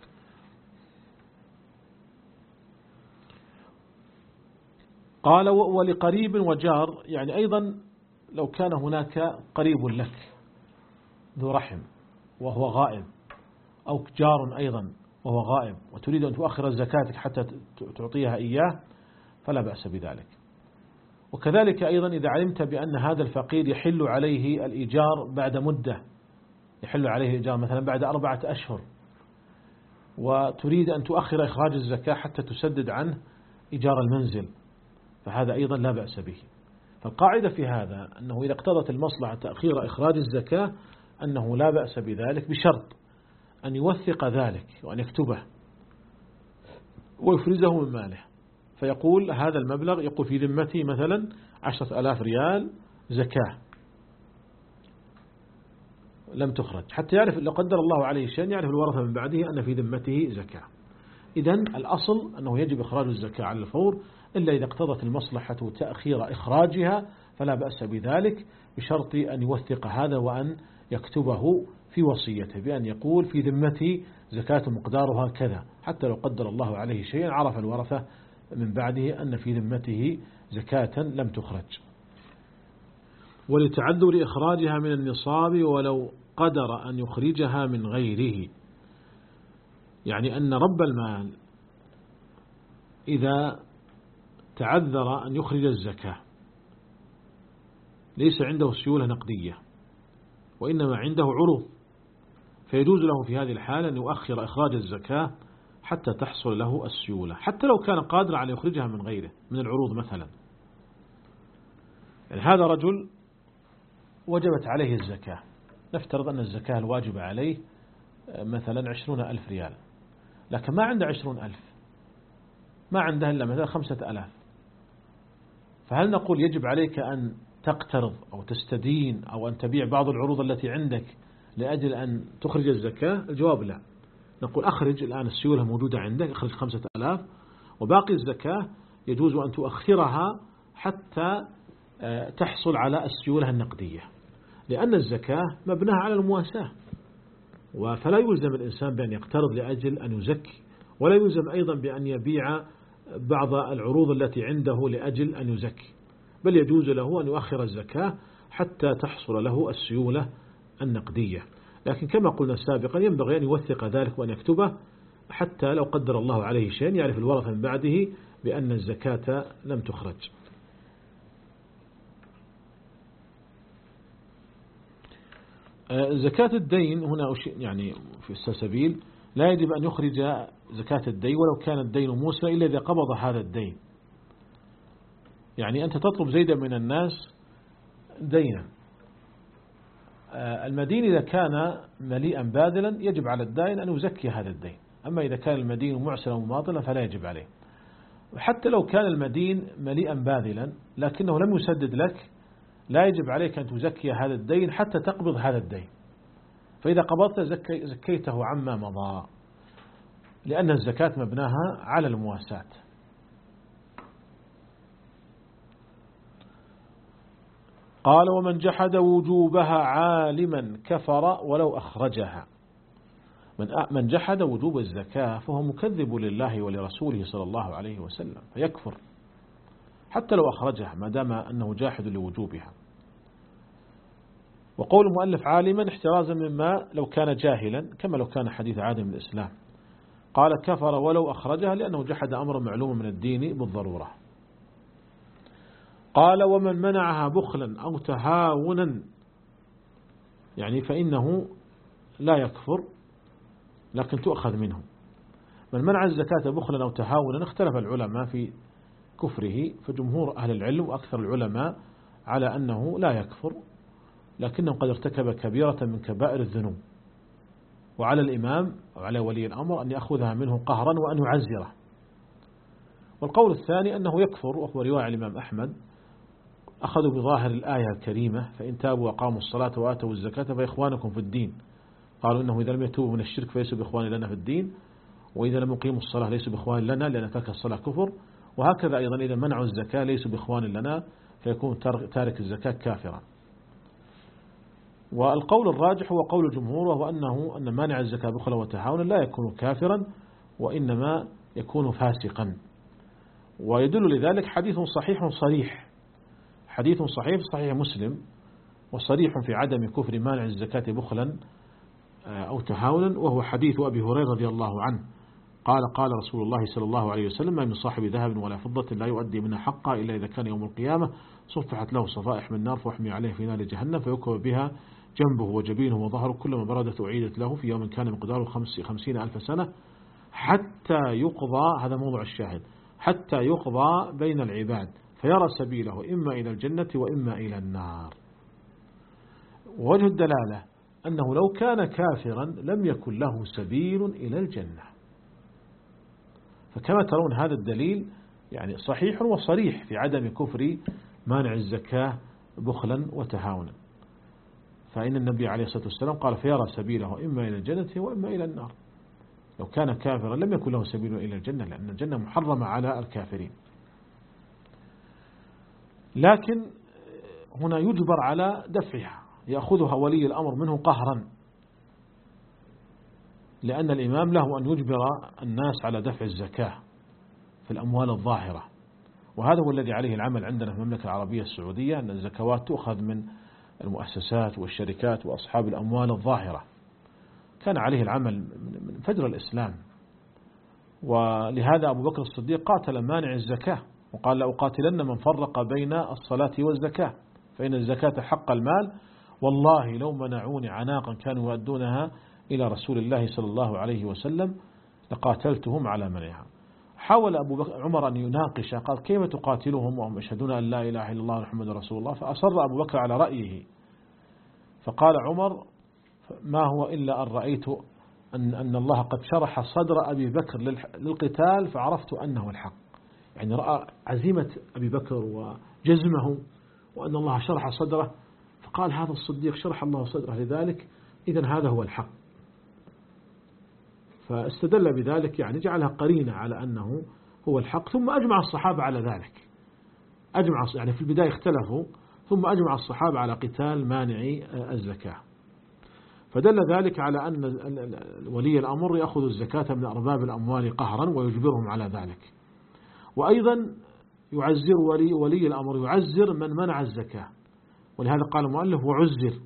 قال ولقريب وجار، يعني أيضا لو كان هناك قريب لك ذو رحم وهو غائب، أو جار أيضا وهو غائب وتريد أن تؤخر زكاتك حتى تعطيها إياه، فلا بأس بذلك. وكذلك أيضا إذا علمت بأن هذا الفقير يحل عليه الإيجار بعد مدة، يحل عليه الإيجار مثلا بعد أربعة أشهر وتريد أن تؤخر إخراج الزكاة حتى تسدد عنه إيجار المنزل، فهذا أيضا لا بأس به. فالقاعدة في هذا أنه إذا اقتضت المصلحة تأخير إخراج الزكاة أنه لا بأس بذلك، بشرط أن يوثق ذلك وأن يكتبه ويفرزه من ماله، فيقول هذا المبلغ يقول في ذمتي مثلا عشرة ألاف ريال زكاة لم تخرج، حتى يعرف لو قدر الله عليه شيء يعرف الورثة من بعده أن في ذمته زكاة. إذن الأصل أنه يجب إخراج الزكاة على الفور، إلا إذا اقتضت المصلحة تأخير إخراجها فلا بأس بذلك، بشرط أن يوثق هذا وأن يكتبه في وصيته بأن يقول في ذمتي زكاة مقدارها كذا، حتى لو قدر الله عليه شيئا عرف الورثة من بعده أن في ذمته زكاة لم تخرج. ولتعذر إخراجها من النصاب ولو قدر أن يخرجها من غيره، يعني أن رب المال إذا تعذر أن يخرج الزكاة ليس عنده سيولة نقدية وإنما عنده عروض، فيجوز له في هذه الحالة أن يؤخر إخراج الزكاة حتى تحصل له السيولة، حتى لو كان قادرا على يخرجها من غيره من العروض مثلا. يعني هذا رجل وجبت عليه الزكاة، نفترض أن الزكاة الواجبة عليه مثلا عشرون ألف ريال، لكن ما عنده عشرون ألف، ما عنده إلا مثلا خمسة ألاف، فهل نقول يجب عليك أن تقترض أو تستدين أو أن تبيع بعض العروض التي عندك لأجل أن تخرج الزكاة؟ الجواب لا، نقول أخرج الآن السيولة موجودة عندك، أخرج خمسة ألاف، وباقي الزكاة يجوز أن تؤخرها حتى تحصل على السيولة النقدية، لأن الزكاة مبناها على المواساة، فلا يلزم الإنسان بأن يقترض لأجل أن يزكي، ولا يلزم أيضا بأن يبيع بعض العروض التي عنده لأجل أن يزكي، بل يجوز له أن يؤخر الزكاة حتى تحصل له السيولة النقدية. لكن كما قلنا سابقا ينبغي أن يوثق ذلك وأن يكتبه، حتى لو قدر الله عليه شيء يعرف الورثة من بعده بأن الزكاة لم تخرج. زكاة الدين هنا يعني في السلسبيل لا يجب أن يخرج زكاة الدين ولو كان الدين موسى إلا إذا قبض هذا الدين. يعني أنت تطلب زيدا من الناس دينا، المدين إذا كان مليئا باذلا يجب على الدائن أن يزكي هذا الدين، أما إذا كان المدين معسرا وماطلا فلا يجب عليه. وحتى لو كان المدين مليئا باذلا لكنه لم يسدد لك لا يجب عليك أن تزكي هذا الدين حتى تقبض هذا الدين، فإذا قبضت زكي زكيته عما مضى، لأن الزكاة مبناها على المواساة. قال ومن جحد وجوبها عالما كفر ولو أخرجها. من من جحد وجوب الزكاة فهو مكذب لله ولرسوله صلى الله عليه وسلم، فيكفر حتى لو أخرجها ما دام أنه جاحد لوجوبها. وقول المؤلف عالما احترازا مما لو كان جاهلا، كما لو كان حديث عادم من الإسلام. قال كفر ولو أخرجها لأنه جحد أمر معلوم من الدين بالضرورة. قال ومن منعها بخلا أو تهاونا يعني فإنه لا يكفر لكن تؤخذ منه. من منع الزكاة بخلا أو تهاونا اختلف العلماء في كفره، فجمهور أهل العلم وأكثر العلماء على أنه لا يكفر لكنه قد ارتكب كبيرة من كبائر الذنوب، وعلى الإمام أو على ولي الأمر أن يأخذها منه قهرا وأن يعزره. والقول الثاني أنه يكفر، وهو رواية الإمام أحمد، أخذوا بظاهر الآية الكريمة فإن تابوا وقاموا الصلاة وآتوا الزكاة فإخوانكم في الدين، قالوا إنه إذا لم يتوبوا من الشرك فليسوا بإخوان لنا في الدين، وإذا لم يقيموا الصلاة ليسوا بإخوان لنا لأن ترك الصلاة كفر، وهكذا أيضا إذا منعوا الزكاة ليسوا بإخوان لنا فيكون تارك الزكاة كافرا. والقول الراجح هو قول الجمهور، وهو أنه أن مانع الزكاة بخلا وتهاونا لا يكون كافرا وإنما يكون فاسقا. ويدل لذلك حديث صحيح صريح، حديث صحيح صحيح مسلم وصريح في عدم كفر مانع الزكاة بخلا أو تهاونا، وهو حديث أبي هريرة رضي الله عنه قال قال رسول الله صلى الله عليه وسلم ما من صاحب ذهب ولا فضة لا يؤدي منها حقا إلا إذا كان يوم القيامة صفحت له صفائح من نار فأحمي عليه في نار جهنم فيكوى بها جنبه وجبينه وظهره كلما بردت أعيدت له في يوم كان مقداره خمس خمسين ألف سنة حتى يقضى، هذا موضوع الشاهد، حتى يقضى بين العباد فيرى سبيله إما إلى الجنة وإما إلى النار. ووجه الدلالة أنه لو كان كافرا لم يكن له سبيل إلى الجنة. فكما ترون هذا الدليل يعني صحيح وصريح في عدم كفر مانع الزكاة بخلا وتهاونا. فإن النبي عليه الصلاة والسلام قال فيرى سبيله إما إلى الجنة وإما إلى النار. لو كان كافرا لم يكن له سبيل إلى الجنة، لأن الجنة محرمة على الكافرين. لكن هنا يجبر على دفعها، يأخذها ولي الأمر منه قهرا، لأن الإمام له أن يجبر الناس على دفع الزكاة في الأموال الظاهرة. وهذا هو الذي عليه العمل عندنا في المملكة العربية السعودية، أن الزكوات تؤخذ من المؤسسات والشركات وأصحاب الأموال الظاهرة. كان عليه العمل من فجر الإسلام، ولهذا أبو بكر الصديق قاتل مانع الزكاة وقال لأقاتلن من فرق بين الصلاة والزكاة فإن الزكاة حق المال، والله لو منعوني عناقا كانوا يؤدونها إلى رسول الله صلى الله عليه وسلم لقاتلتهم على منعها. حاول أبو بكر عمر أن يناقش، قال كيف تقاتلهم وهم يشهدون أن لا إله إلا الله محمد رسول الله؟ فأصر أبو بكر على رأيه، فقال عمر ما هو إلا أن رأيت أن, أن الله قد شرح صدر أبي بكر للقتال فعرفت أنه الحق. يعني رأى عزيمة أبي بكر وجزمه وأن الله شرح صدره، فقال هذا الصديق شرح الله صدره لذلك، إذن هذا هو الحق. فاستدل بذلك، يعني جعلها قرينة على أنه هو الحق. ثم أجمع الصحابة على ذلك، أجمع يعني في البداية اختلفوا، ثم أجمع الصحابة على قتال مانعي الزكاة. فدل ذلك على أن ولي الأمر يأخذ الزكاة من أرباب الأموال قهرا ويجبرهم على ذلك. وأيضا يعزر ولي, ولي الأمر يعزر من منع الزكاة، ولهذا قال المؤلف وعزر.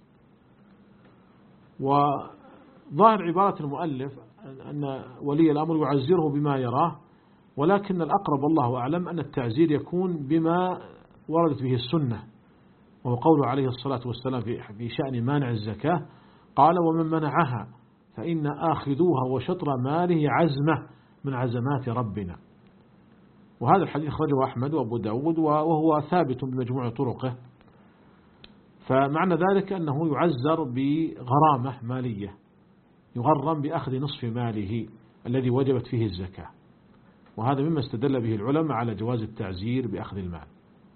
وظاهر عبارة المؤلف أن ولي الأمر يعزره بما يراه، ولكن الأقرب والله أعلم أن التعزير يكون بما وردت به السنة، وهو قوله عليه الصلاة والسلام في شأن مانع الزكاة قال ومن منعها فإن آخذوها وشطر ماله عزمة من عزمات ربنا. وهذا الحديث أخرجه أحمد وأبو داود وهو ثابت بمجموع طرقه. فمعنى ذلك أنه يعزر بغرامة مالية، يغرم بأخذ نصف ماله الذي وجبت فيه الزكاة. وهذا مما استدل به العلماء على جواز التعزير بأخذ المال.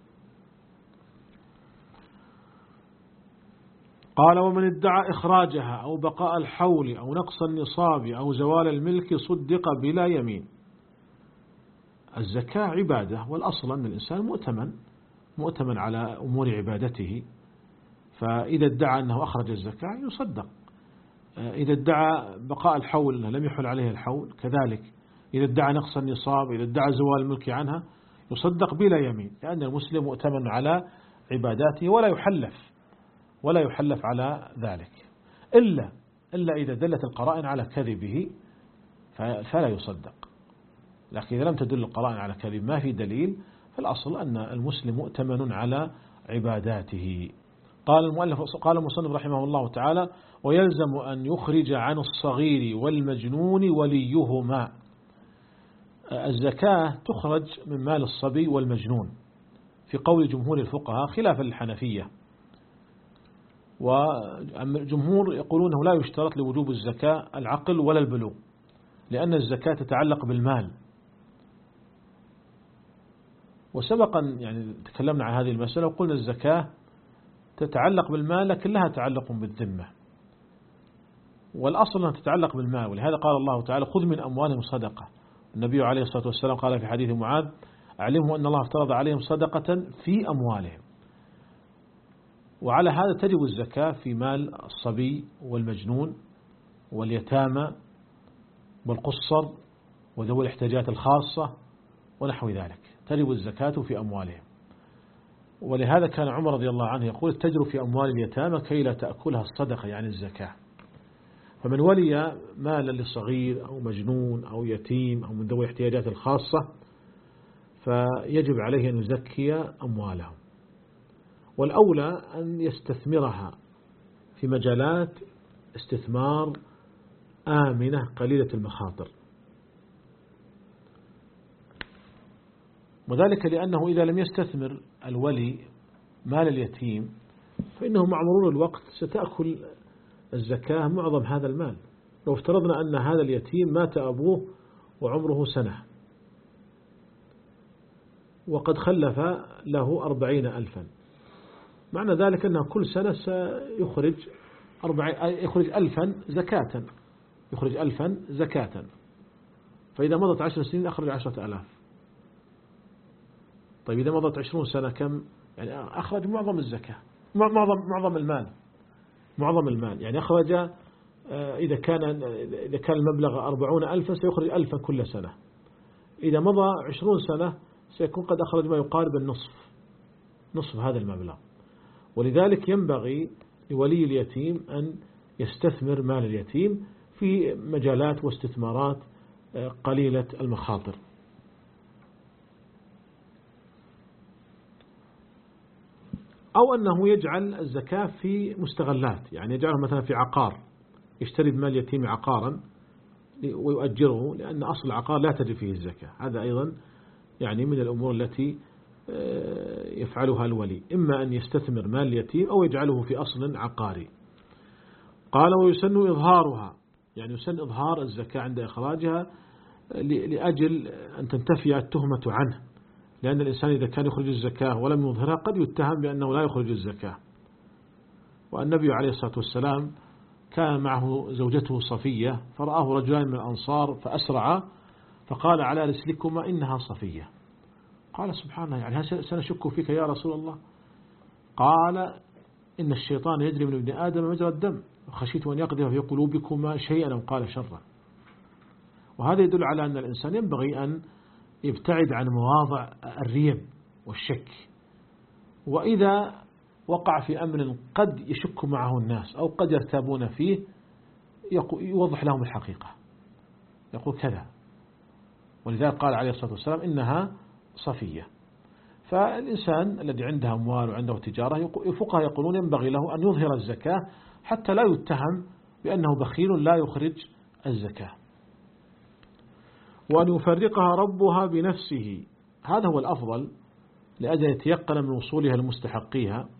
قال ومن ادعى إخراجها أو بقاء الحول أو نقص النصاب أو زوال الملك صدق بلا يمين. الزكاة عبادة، والأصل أن الإنسان مؤتمن مؤتمن على أمور عبادته، فإذا ادعى أنه أخرج الزكاة يصدق. إذا ادعى بقاء الحول أنه لم يحل عليه الحول كذلك. إذا ادعى نقص النصاب، إذا ادعى زوال الملك عنها يصدق بلا يمين، لأن المسلم مؤتمن على عباداته ولا يحلف ولا يحلف على ذلك، إلا إلا إذا دلت القرائن على كذبه فلا يصدق. لكن إذا لم تدل القرائن على كذب ما في دليل، فالأصل أن المسلم مؤتمن على عباداته. قال المؤلف قال المصنف رحمه الله تعالى ويلزم أن يخرج عن الصغير والمجنون وليهما. الزكاة تخرج من مال الصبي والمجنون في قول جمهور الفقهاء خلافا للحنفية. والجمهور يقولون أنه لا يشترط لوجوب الزكاة العقل ولا البلوغ، لأن الزكاة تتعلق بالمال. وسبقا يعني تكلمنا عن هذه المسألة وقلنا الزكاة تتعلق بالمال لكن لها تعلق بالذمة، والأصل أنها تتعلق بالمال. ولهذا قال الله تعالى خذ من أموالهم صدقة. النبي عليه الصلاة والسلام قال في حديث معاذ أعلمهم أن الله افترض عليهم صدقة في أموالهم. وعلى هذا تجب الزكاة في مال الصبي والمجنون واليتامى والقصر وذوي الاحتياجات الخاصة ونحو ذلك، تجب الزكاة في أموالهم. ولهذا كان عمر رضي الله عنه يقول تجر في أموال اليتامى كي لا تأكلها الصدقة، يعني الزكاة. فمن ولي مالا لصغير أو مجنون أو يتيم أو من ذوي الاحتياجات الخاصة فيجب عليه أن يزكي أموالهم، والأولى أن يستثمرها في مجالات استثمار آمنة قليلة المخاطر، وذلك لأنه إذا لم يستثمر الولي مال اليتيم فإنه مع مرور الوقت ستأكل الزكاة معظم هذا المال. لو افترضنا أن هذا اليتيم مات أبوه وعمره سنة وقد خلف له أربعين ألفا، معنى ذلك أنه كل سنة سيخرج يخرج ألفا زكاة يخرج ألفا زكاة فإذا مضت عشر سنين أخرج عشرة ألاف. طيب إذا مضت عشرون سنة كم؟ يعني أخرج معظم الزكاة، معظم معظم المال معظم المال يعني أخرج إذا كان إذا كان المبلغ أربعون ألفا سيخرج ألفا كل سنة. إذا مضى عشرون سنة سيكون قد أخرج ما يقارب النصف نصف هذا المبلغ. ولذلك ينبغي لولي اليتيم أن يستثمر مال اليتيم في مجالات واستثمارات قليلة المخاطر. أو أنه يجعل الزكاة في مستغلات، يعني يجعله مثلا في عقار، يشتري بمال اليتيم عقارا ويؤجره، لأن أصل العقار لا تجب فيه الزكاة. هذا أيضا يعني من الأمور التي يفعلها الولي، إما أن يستثمر مال اليتيم أو يجعله في أصل عقاري. قال ويسن إظهارها، يعني يسن إظهار الزكاة عند إخراجها لأجل أن تنتفي التهمة عنه، لأن الإنسان إذا كان يخرج الزكاة ولم يظهرها قد يتهم بأنه لا يخرج الزكاة. والنبي عليه الصلاة والسلام كان معه زوجته صفية فرآه رجلان من الأنصار فأسرع فقال على رسلكما إنها صفية. قال سبحانه، يعني هل سنشك فيك يا رسول الله؟ قال إن الشيطان يجري من ابن آدم مجرى الدم وخشيت أن يقذف في قلوبكما شيئا أو قال شرا. وهذا يدل على أن الإنسان ينبغي أن يبتعد عن مواضع الريب والشك، وإذا وقع في أمر قد يشك معه الناس أو قد يرتابون فيه يوضح لهم الحقيقة، يقول كذا. ولذلك قال عليه الصلاة والسلام إنها صفية. فالإنسان الذي عنده أموال وعنده تجارة الفقهاء يقولون ينبغي له أن يظهر الزكاة حتى لا يتهم بأنه بخيل لا يخرج الزكاة. وأن يفرقها ربها بنفسه، هذا هو الأفضل لأجل يتيقن من وصولها لمستحقيها،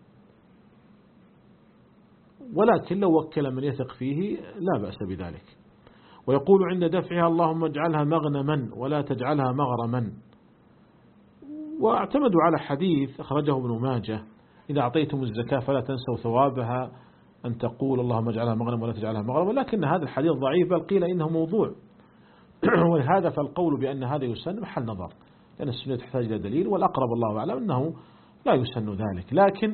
ولكن لو وكل من يثق فيه لا بأس بذلك. ويقول عند دفعها اللهم اجعلها مغنما ولا تجعلها مغرما. واعتمدوا على حديث أخرجه ابن ماجه إذا أعطيتم الزكاة فلا تنسوا ثوابها أن تقول اللهم اجعلها مغنما ولا تجعلها مغرما، ولكن هذا الحديث ضعيف بل قيل إنه موضوع. ولهذا فالقول بأن هذا يسن محل نظر، لأن السنة تحتاج إلى دليل، والأقرب الله أعلم أنه لا يسن ذلك. لكن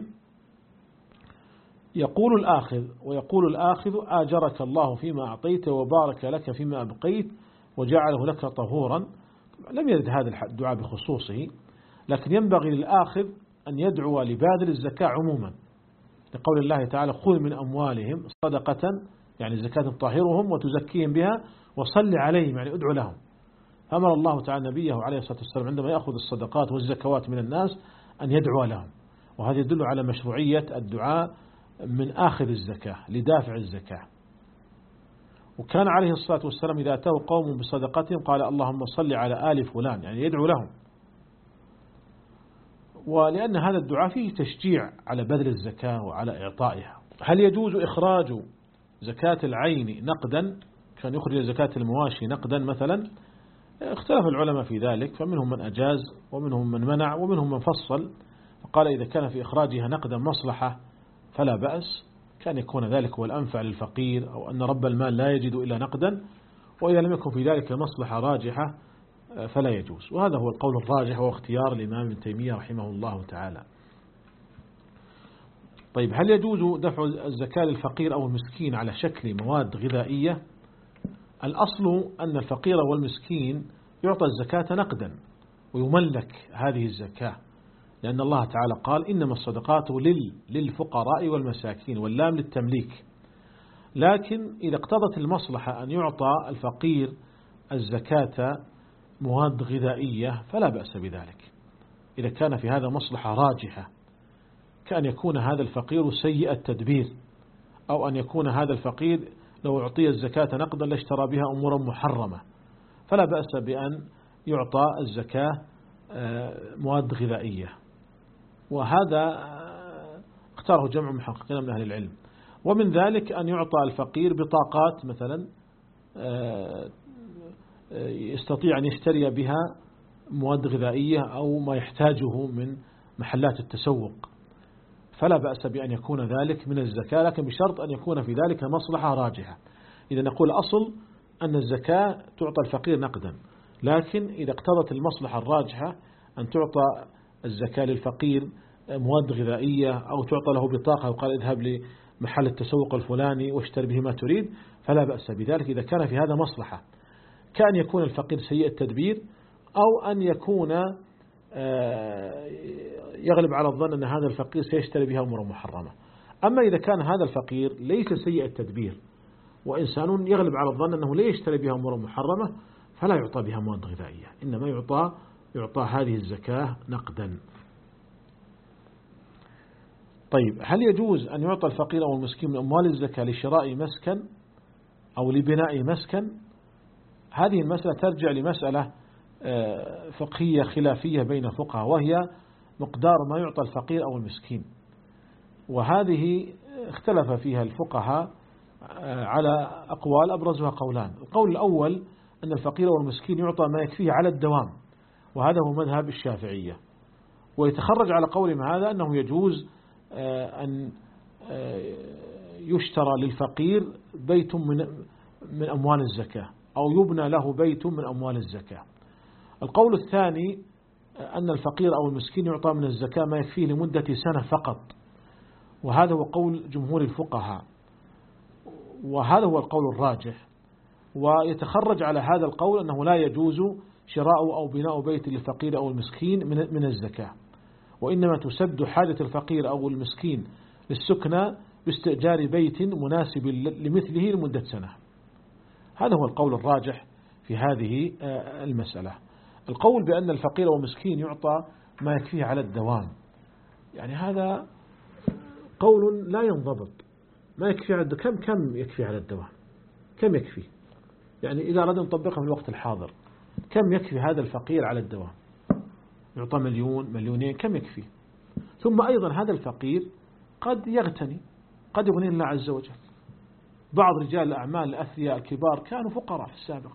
يقول الآخذ ويقول الآخذ آجرك الله فيما أعطيت وبارك لك فيما أبقيت وجعله لك طهورا. لم يرد هذا الدعاء بخصوصه، لكن ينبغي للآخذ أن يدعو لبادل الزكاة عموما، لقول الله تعالى خذ من أموالهم صدقة، يعني زكاة طاهرهم وتزكيهم بها وصل عليهم، يعني ادعو لهم. أمر الله تعالى نبيه عليه الصلاة والسلام عندما يأخذ الصدقات والزكوات من الناس أن يدعو لهم، وهذا يدل على مشروعية الدعاء من آخذ الزكاة لدافع الزكاة. وكان عليه الصلاة والسلام إذا أتاه قوم بصدقتهم قال اللهم صل على آل فلان، يعني يدعو لهم. ولأن هذا الدعاء فيه تشجيع على بذل الزكاة وعلى إعطائها. هل يجوز إخراج زكاة العين نقدا، كان يخرج زكاة المواشي نقدا مثلا؟ اختلف العلماء في ذلك، فمنهم من أجاز ومنهم من منع ومنهم من فصل، فقال إذا كان في إخراجها نقدا مصلحة فلا بأس، كان يكون ذلك هو الأنفع للفقير أو أن رب المال لا يجد إلا نقدا، وإذا لم يكن في ذلك مصلحة راجحة فلا يجوز. وهذا هو القول الراجح واختيار الإمام ابن تيمية رحمه الله تعالى. طيب هل يجوز دفع الزكاة للفقير أو المسكين على شكل مواد غذائية؟ الأصل أن الفقير والمسكين يعطى الزكاة نقدا ويملك هذه الزكاة، لأن الله تعالى قال إنما الصدقات لل للفقراء والمساكين، واللام للتمليك. لكن إذا اقتضت المصلحة أن يعطى الفقير الزكاة مواد غذائية فلا بأس بذلك، إذا كان في هذا مصلحة راجحة، كأن يكون هذا الفقير سيء التدبير، أو أن يكون هذا الفقير لو أعطي الزكاة نقدا لاشترى بها أمورا محرمة، فلا بأس بأن يعطى الزكاة مواد غذائية، وهذا اختاره جمع محققين من أهل العلم. ومن ذلك أن يعطى الفقير بطاقات مثلا يستطيع أن يشتري بها مواد غذائية أو ما يحتاجه من محلات التسوق، فلا بأس بأن يكون ذلك من الزكاة، لكن بشرط أن يكون في ذلك مصلحة راجحة. إذا نقول أصل أن الزكاة تعطى الفقير نقدا، لكن إذا اقتضت المصلحة الراجحة أن تعطى الزكاة للفقير مواد غذائية أو تعطى له بطاقة وقال اذهب لمحل التسوق الفلاني واشتري به ما تريد، فلا بأس بذلك إذا كان في هذا مصلحة، كأن يكون الفقير سيء التدبير أو أن يكون يغلب على الظن أن هذا الفقير سيشتري بها أمور محرمة. أما إذا كان هذا الفقير ليس سيء التدبير وإنسان يغلب على الظن أنه لا يشتري بها أمور محرمة، فلا يعطى بها مواد غذائية، إنما يعطى يعطى هذه الزكاة نقدا. طيب، هل يجوز أن يعطى الفقير أو المسكين من أموال الزكاة لشراء مسكن أو لبناء مسكن؟ هذه المسألة ترجع لمسألة فقهية خلافية بين الفقهاء، وهي مقدار ما يعطى الفقير أو المسكين، وهذه اختلف فيها الفقهاء على أقوال أبرزها قولان. القول الأول أن الفقير أو المسكين يعطى ما يكفيه على الدوام، وهذا هو مذهب الشافعية، ويتخرج على قولهم هذا أنه يجوز أن يشترى للفقير بيت من من أموال الزكاة أو يبنى له بيت من أموال الزكاة. القول الثاني أن الفقير أو المسكين يعطى من الزكاة ما يكفيه لمدة سنة فقط، وهذا هو قول جمهور الفقهاء، وهذا هو القول الراجح. ويتخرج على هذا القول أنه لا يجوز شراء أو بناء بيت للفقير أو المسكين من الزكاة، وإنما تسد حاجة الفقير أو المسكين للسكنى باستئجار بيت مناسب لمثله لمدة سنة. هذا هو القول الراجح في هذه المسألة. القول بأن الفقير أو المسكين يعطى ما يكفيه على الدوام، يعني هذا قول لا ينضبط. ما يكفي على الدوام، كم كم يكفي على الدوام؟ كم يكفي؟ يعني إذا أردنا نطبقه في الوقت الحاضر، كم يكفي هذا الفقير على الدوام؟ يعطى مليون، مليونين، كم يكفي؟ ثم أيضا هذا الفقير قد يغتني، قد يغني الله عز وجل. بعض رجال الأعمال الأثرياء الكبار كانوا فقراء في السابق،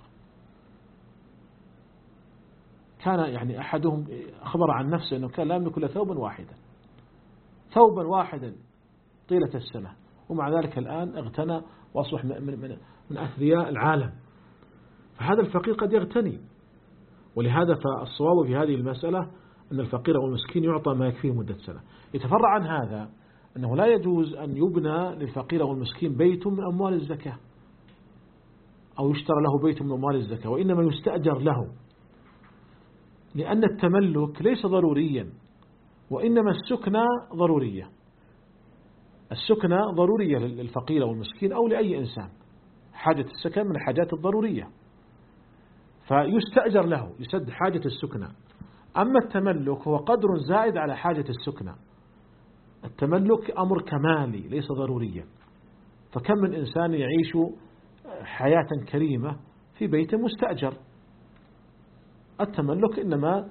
كان يعني أحدهم أخبر عن نفسه أنه كان لا يملك إلا ثوبا واحدا ثوبا واحدا طيلة السنة، ومع ذلك الآن اغتنى وأصبح من, من, من أثرياء العالم. فهذا الفقير قد يغتني، ولهذا فالصواب في هذه المسألة أن الفقير أو المسكين يعطى ما يكفيه مدة سنة. يتفرع عن هذا أنه لا يجوز أن يبنى للفقير أو المسكين بيت من أموال الزكاة أو يشترى له بيت من أموال الزكاة، وإنما يستأجر له، لأن التملك ليس ضروريا، وإنما السكنى ضرورية. السكنى ضرورية للفقير أو المسكين أو لأي إنسان، حاجة السكن من الحاجات الضرورية، فيستأجر له يسد حاجة السكنى. أما التملك هو قدر زائد على حاجة السكنى. التملك أمر كمالي ليس ضروريا، فكم من إنسان يعيش حياة كريمة في بيت مستأجر. التملك إنما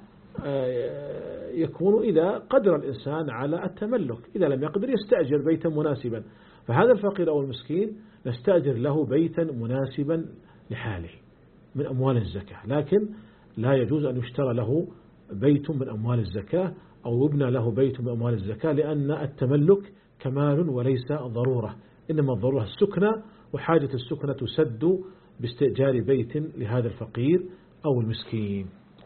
يكون إذا قدر الإنسان على التملك، إذا لم يقدر يستأجر بيتا مناسبا. فهذا الفقير أو المسكين نستأجر له بيتا مناسبا لحاله من أموال الزكاة، لكن لا يجوز أن يشترى له بيت من أموال الزكاة أو يبنى له بيت من أموال الزكاة، لأن التملك كمال وليس ضرورة، إنما الضرورة السكنى، وحاجة السكنى تسد باستئجار بيت لهذا الفقير أو المسكين.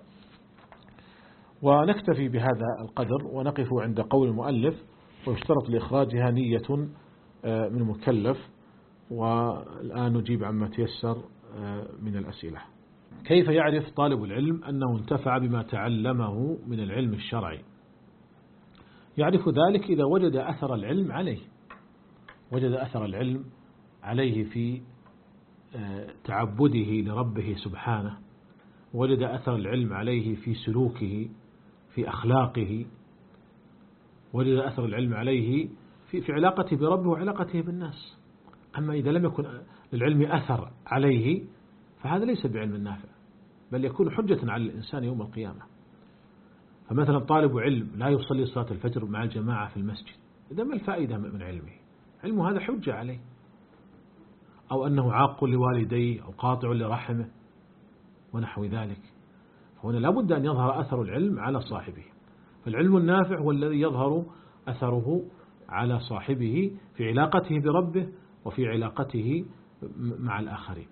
ونكتفي بهذا القدر ونقف عند قول المؤلف: ويشترط لإخراجها نية من مكلف. والآن نجيب عما تيسر من الأسئلة. كيف يعرف طالب العلم أنه انتفع بما تعلمه من العلم الشرعي؟ يعرف ذلك إذا وجد أثر العلم عليه، وجد أثر العلم عليه في تعبده لربه سبحانه، وجد أثر العلم عليه في سلوكه، في أخلاقه، وجد أثر العلم عليه في, في علاقته بربه وعلاقته بالناس. أما إذا لم يكن للعلم أثر عليه فهذا ليس بعلم نافع، بل يكون حجة على الإنسان يوم القيامة. فمثلا طالب علم لا يصلي صلاة الفجر مع الجماعة في المسجد، إذا ما الفائدة من علمه؟ علمه هذا حجة عليه. أو أنه عاق لوالديه أو قاطع لرحمه ونحو ذلك. فهنا لابد أن يظهر أثر العلم على صاحبه. فالعلم النافع هو الذي يظهر أثره على صاحبه في علاقته بربه وفي علاقته مع الآخرين.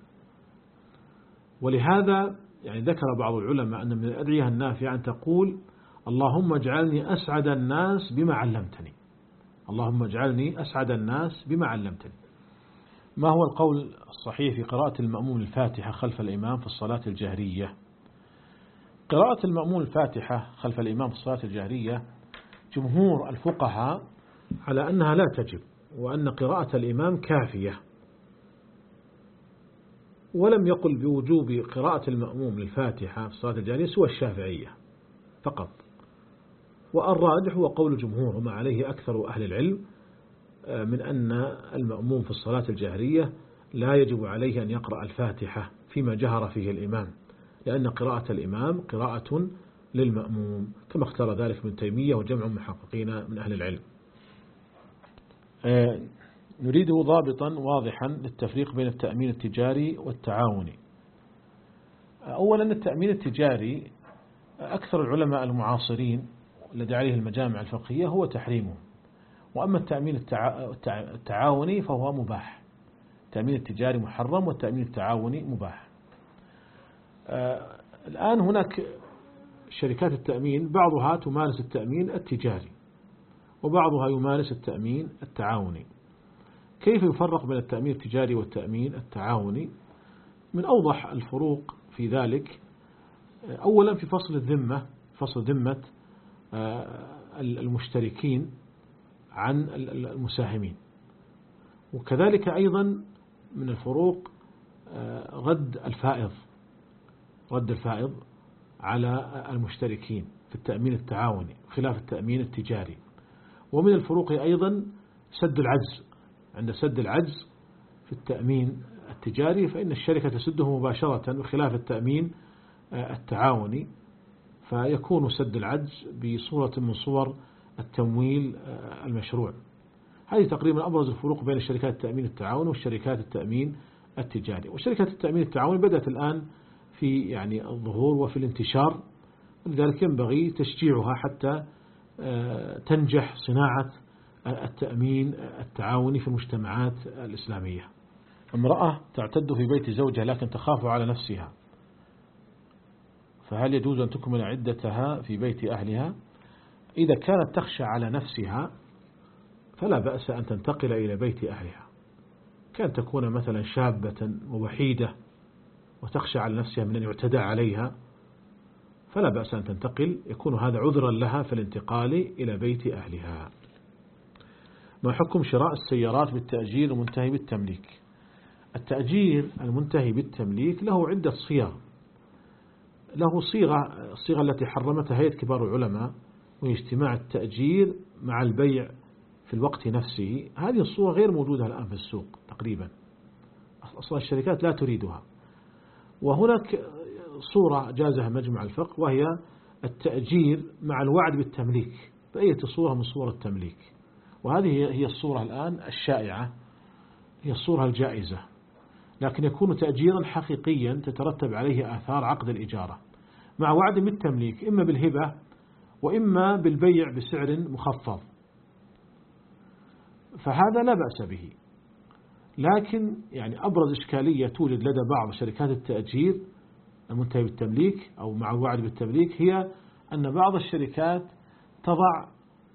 ولهذا يعني ذكر بعض العلماء أن من الأدعية النافعة أن تقول اللهم اجعلني أسعد الناس بما علمتني. اللهم اجعلني أسعد الناس بما علمتني. ما هو القول الصحيح في قراءة المأموم الفاتحة خلف الإمام في الصلاة الجهرية؟ قراءة المأموم الفاتحة خلف الإمام في الصلاة الجهرية جمهور الفقهاء على أنها لا تجب، وأن قراءة الإمام كافية، ولم يقل بوجوب قراءة المأموم للفاتحة في الصلاة الجهرية سوى الشافعية فقط. والراجح هو قول الجمهور وما عليه أكثر أهل العلم من أن المأموم في الصلاة الجهرية لا يجب عليه أن يقرأ الفاتحة فيما جهر فيه الإمام، لأن قراءة الإمام قراءة للمأموم كما اختار ذلك ابن تيمية وجمع محققين من أهل العلم. نريد ضابطا واضحا للتفريق بين التأمين التجاري والتعاوني. أولا التأمين التجاري أكثر العلماء المعاصرين الذي عليه المجامع الفقهية هو تحريمه، وأما التأمين التعاوني فهو مباح. التأمين التجاري محرم والتأمين التعاوني مباح. الآن هناك شركات التأمين بعضها تمارس التأمين التجاري وبعضها يمارس التأمين التعاوني. كيف يفرق بين التأمين التجاري والتأمين التعاوني؟ من أوضح الفروق في ذلك أولا في فصل الذمة، فصل ذمة المشتركين عن المساهمين، وكذلك أيضا من الفروق رد الفائض رد الفائض على المشتركين في التأمين التعاوني خلاف التأمين التجاري. ومن الفروق أيضا سد العجز، عند سد العجز في التأمين التجاري فإن الشركة تسده مباشرة بخلاف التأمين التعاوني، فيكون سد العجز بصورة من صور التمويل المشروع. هذه تقريبا أبرز الفروق بين شركات التأمين التعاوني والشركات التأمين التجاري. وشركات التأمين التعاوني بدأت الآن في يعني الظهور وفي الانتشار، ولذلك ينبغي تشجيعها حتى تنجح صناعة التأمين التعاوني في المجتمعات الإسلامية. امرأة تعتد في بيت زوجها لكن تخاف على نفسها، فهل يجوز أن تكمل عدتها في بيت أهلها؟ إذا كانت تخشى على نفسها فلا بأس أن تنتقل إلى بيت أهلها. كان تكون مثلا شابة ووحيدة وتخشى على نفسها من أن يعتدى عليها فلا بأس أن تنتقل، يكون هذا عذرا لها في الانتقال إلى بيت أهلها. ما حكم شراء السيارات بالتأجير المنتهي بالتمليك؟ التأجير المنتهي بالتمليك له عدة صيغ. له صيغة الصيغة التي حرمتها هيئة كبار العلماء، وهي اجتماع التأجير مع البيع في الوقت نفسه. هذه الصورة غير موجودة الآن في السوق تقريبا، أصلا الشركات لا تريدها. وهناك صورة جازها مجمع الفقه وهي التأجير مع الوعد بالتمليك بأية صورة من صور التمليك، وهذه هي الصورة الآن الشائعة، هي الصورة الجائزة، لكن يكون تأجيرا حقيقيا تترتب عليه آثار عقد الإجارة مع وعد بالتمليك، إما بالهبة وإما بالبيع بسعر مخفض، فهذا لا بأس به. لكن يعني أبرز إشكالية توجد لدى بعض شركات التأجير المنتهي بالتمليك أو مع الوعد بالتمليك هي أن بعض الشركات تضع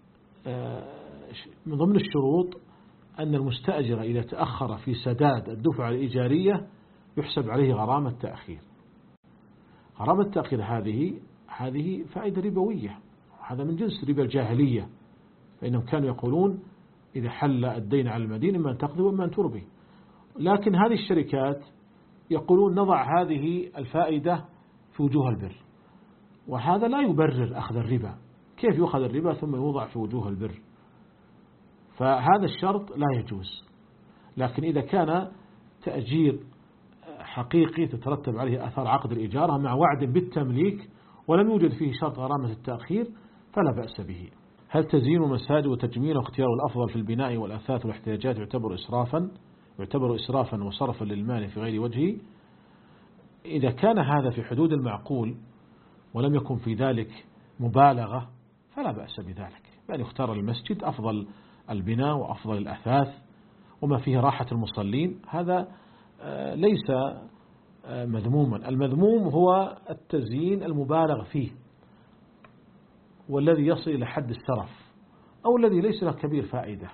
من ضمن الشروط أن المستأجر إذا تأخر في سداد الدفعة الإيجارية يحسب عليه غرامة تأخير. غرامة التأخير هذه هذه فائدة ربوية، هذا من جنس ربا الجاهلية، فإنهم كانوا يقولون إذا حل الدين على المدين إما أن تقضي وإما أن تربي. لكن هذه الشركات يقولون نضع هذه الفائدة في وجوه البر، وهذا لا يبرر أخذ الربا. كيف يؤخذ الربا ثم يوضع في وجوه البر؟ فهذا الشرط لا يجوز. لكن إذا كان تأجير حقيقي تترتب عليه أثار عقد الإجارة مع وعد بالتمليك ولم يوجد فيه شرط غرامة التأخير فلا بأس به. هل تزيين المساجد وتجميل واختيار الأفضل في البناء والأثاث والاحتياجات يعتبر إسرافا يعتبر إسرافا وصرفا للمال في غير وجهه؟ إذا كان هذا في حدود المعقول ولم يكن في ذلك مبالغة فلا بأس بذلك، بأن يختار المسجد أفضل البناء وأفضل الأثاث وما فيه راحة المصلين، هذا ليس مذموما. المذموم هو التزيين المبالغ فيه والذي يصل إلى حد السرف أو الذي ليس له كبير فائدة،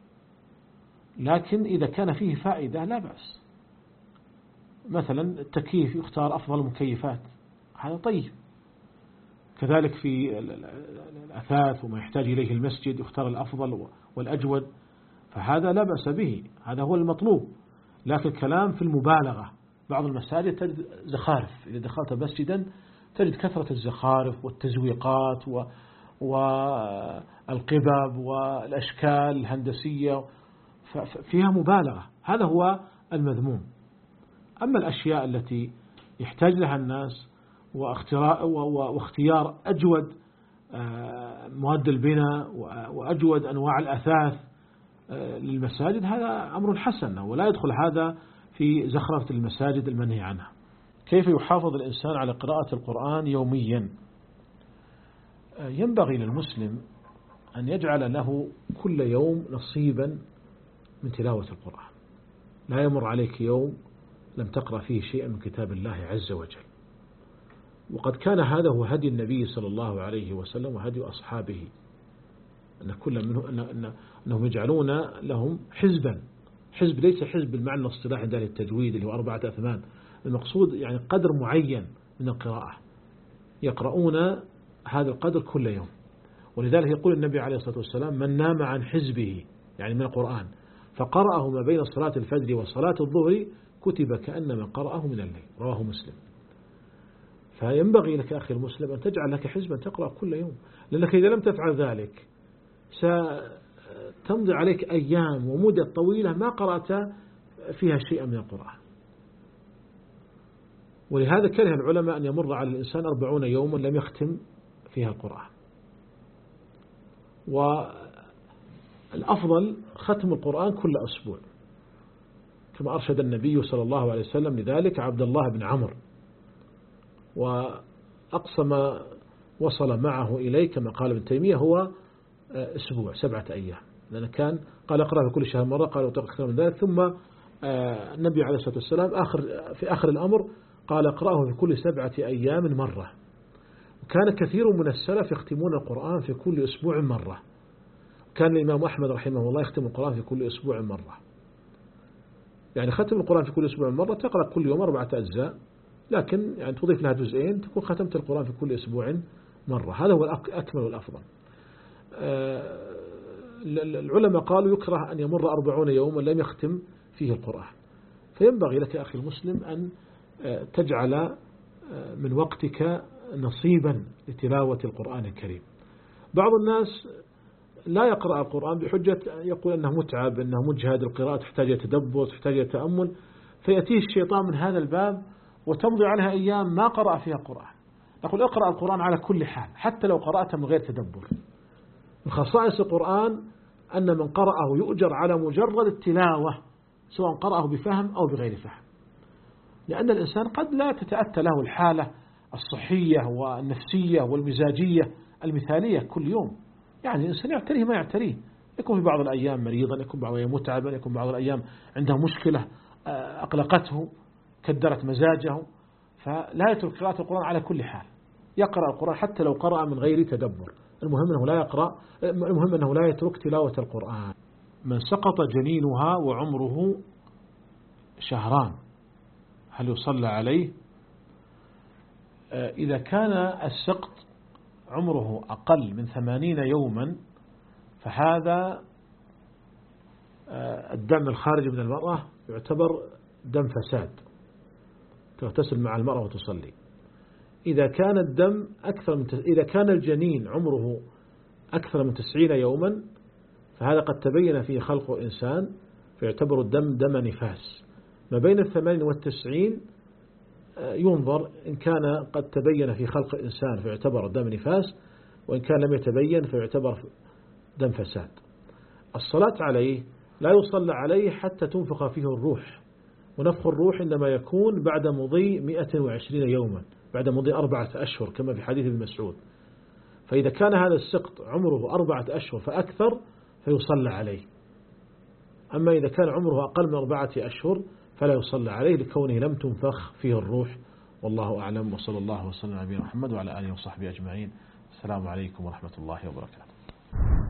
لكن إذا كان فيه فائدة لا بأس. مثلا التكييف يختار أفضل المكيفات، هذا طيب. كذلك في الأثاث وما يحتاج إليه المسجد يختار الأفضل والأجود، فهذا لا بأس به، هذا هو المطلوب. لكن كلام في المبالغة، بعض المساجد تجد زخارف، إذا دخلت مسجدا تجد كثرة الزخارف والتزويقات والقبب والأشكال الهندسية، فيها مبالغة، هذا هو المذموم. أما الأشياء التي يحتاج لها الناس واختيار أجود مواد البناء وأجود أنواع الأثاث للمساجد، هذا أمر حسن ولا يدخل هذا في زخرفة المساجد المنهي عنها. كيف يحافظ الإنسان على قراءة القرآن يوميا؟ ينبغي للمسلم أن يجعل له كل يوم نصيبا من تلاوة القرآن، لا يمر عليك يوم لم تقرأ فيه شيئا من كتاب الله عز وجل. وقد كان هذا هو هدي النبي صلى الله عليه وسلم وهدي أصحابه، أن كل منه أن أنهم يجعلون لهم حزبا، حزب ليس حزب بالمعنى الاصطلاحي عند التجويد اللي هو أربعة أثمان، المقصود يعني قدر معين من القراءة يقرؤون هذا القدر كل يوم. ولذلك يقول النبي عليه الصلاة والسلام: من نام عن حزبه يعني من القرآن فقرأه ما بين صلاة الفجر وصلاة الظهر كتب كأنما قرأه من الليل، رواه مسلم. فينبغي لك أخي المسلم أن تجعل لك حزبا تقرأ كل يوم، لأنك إذا لم تفعل ذلك ستمضي عليك أيام ومدة طويلة ما قرأت فيها شيئا من القرآن. ولهذا كره العلماء أن يمر على الإنسان أربعون يوما لم يختم فيها القرآن. والأفضل ختم القرآن كل أسبوع، كما أرشد النبي صلى الله عليه وسلم لذلك عبد الله بن عمرو، وأقصى ما وصل معه إليه كما قال ابن تيمية هو أسبوع سبعة أيام، لأن كان قال اقرأ في كل شهر مرة، قال وطبق أكثر من ذلك. ثم النبي عليه الصلاة والسلام آخر في آخر الأمر قال اقرأه في كل سبعة أيام مرة. وكان كثير من السلف يختمون القرآن في كل أسبوع مرة. كان الإمام أحمد رحمه الله يختم القرآن في كل أسبوع مرة، يعني ختم القرآن في كل أسبوع مرة، تقرأ كل يوم أربعة أجزاء، لكن يعني تضيف لها جزئين تكون ختمت القرآن في كل أسبوع مرة، هذا هو الأكمل والأفضل. العلماء قالوا يكره أن يمر أربعون يوما لم يختم فيه القرآن. فينبغي لك أخي المسلم أن تجعل من وقتك نصيبا لتلاوة القرآن الكريم. بعض الناس لا يقرأ القرآن بحجة يقول أنه متعب، أنه مجهد، القراءة تحتاج تدبر، تحتاج تأمل، فيأتيه الشيطان من هذا الباب وتمضي عنها أيام ما قرأ فيها القرآن. نقول اقرأ القرآن على كل حال حتى لو قرأته من غير تدبر. من خصائص القرآن أن من قرأه يؤجر على مجرد التلاوة سواء قرأه بفهم أو بغير فهم، لأن الإنسان قد لا تتأتى له الحالة الصحية والنفسية والمزاجية المثالية كل يوم. يعني الإنسان يعتريه ما يعتريه، يكون في بعض الأيام مريضا، يكون بعض الأيام متعبا، يكون بعض الأيام عنده مشكلة أقلقته كدرت مزاجه، فلا يترك قراءة القرآن على كل حال، يقرأ القرآن حتى لو قرأ من غير تدبر. المهم أنه لا يقرأ، المهم أنه لا يترك تلاوة القرآن. من سقط جنينها وعمره شهران هل يصلى عليه؟ إذا كان السقط عمره أقل من ثمانين يوما فهذا الدم الخارج من المرأة يعتبر دم فساد، تغتسل مع المرأة وتصلي. إذا كان الدم أكثر من إذا كان الجنين عمره أكثر من تسعين يوما فهذا قد تبين فيه خلق إنسان فيعتبر الدم دم نفاس. ما بين الثمانين والتسعين ينظر إن كان قد تبين في خلق الإنسان فيعتبر دم نفاس، وإن كان لم يتبين فيعتبر دم فساد. الصلاة عليه لا يصلى عليه حتى تنفخ فيه الروح، ونفخ الروح إنما يكون بعد مضي مئة وعشرين يوما، بعد مضي أربعة أشهر كما في حديث ابن مسعود. فإذا كان هذا السقط عمره أربعة أشهر فأكثر فيصلى عليه، أما إذا كان عمره أقل من أربعة أشهر فلا يصلى عليه لكونه لم تنفخ فيه الروح. والله أعلم، وصلى الله وسلم على نبينا محمد وعلى آله وصحبه أجمعين. السلام عليكم ورحمة الله وبركاته.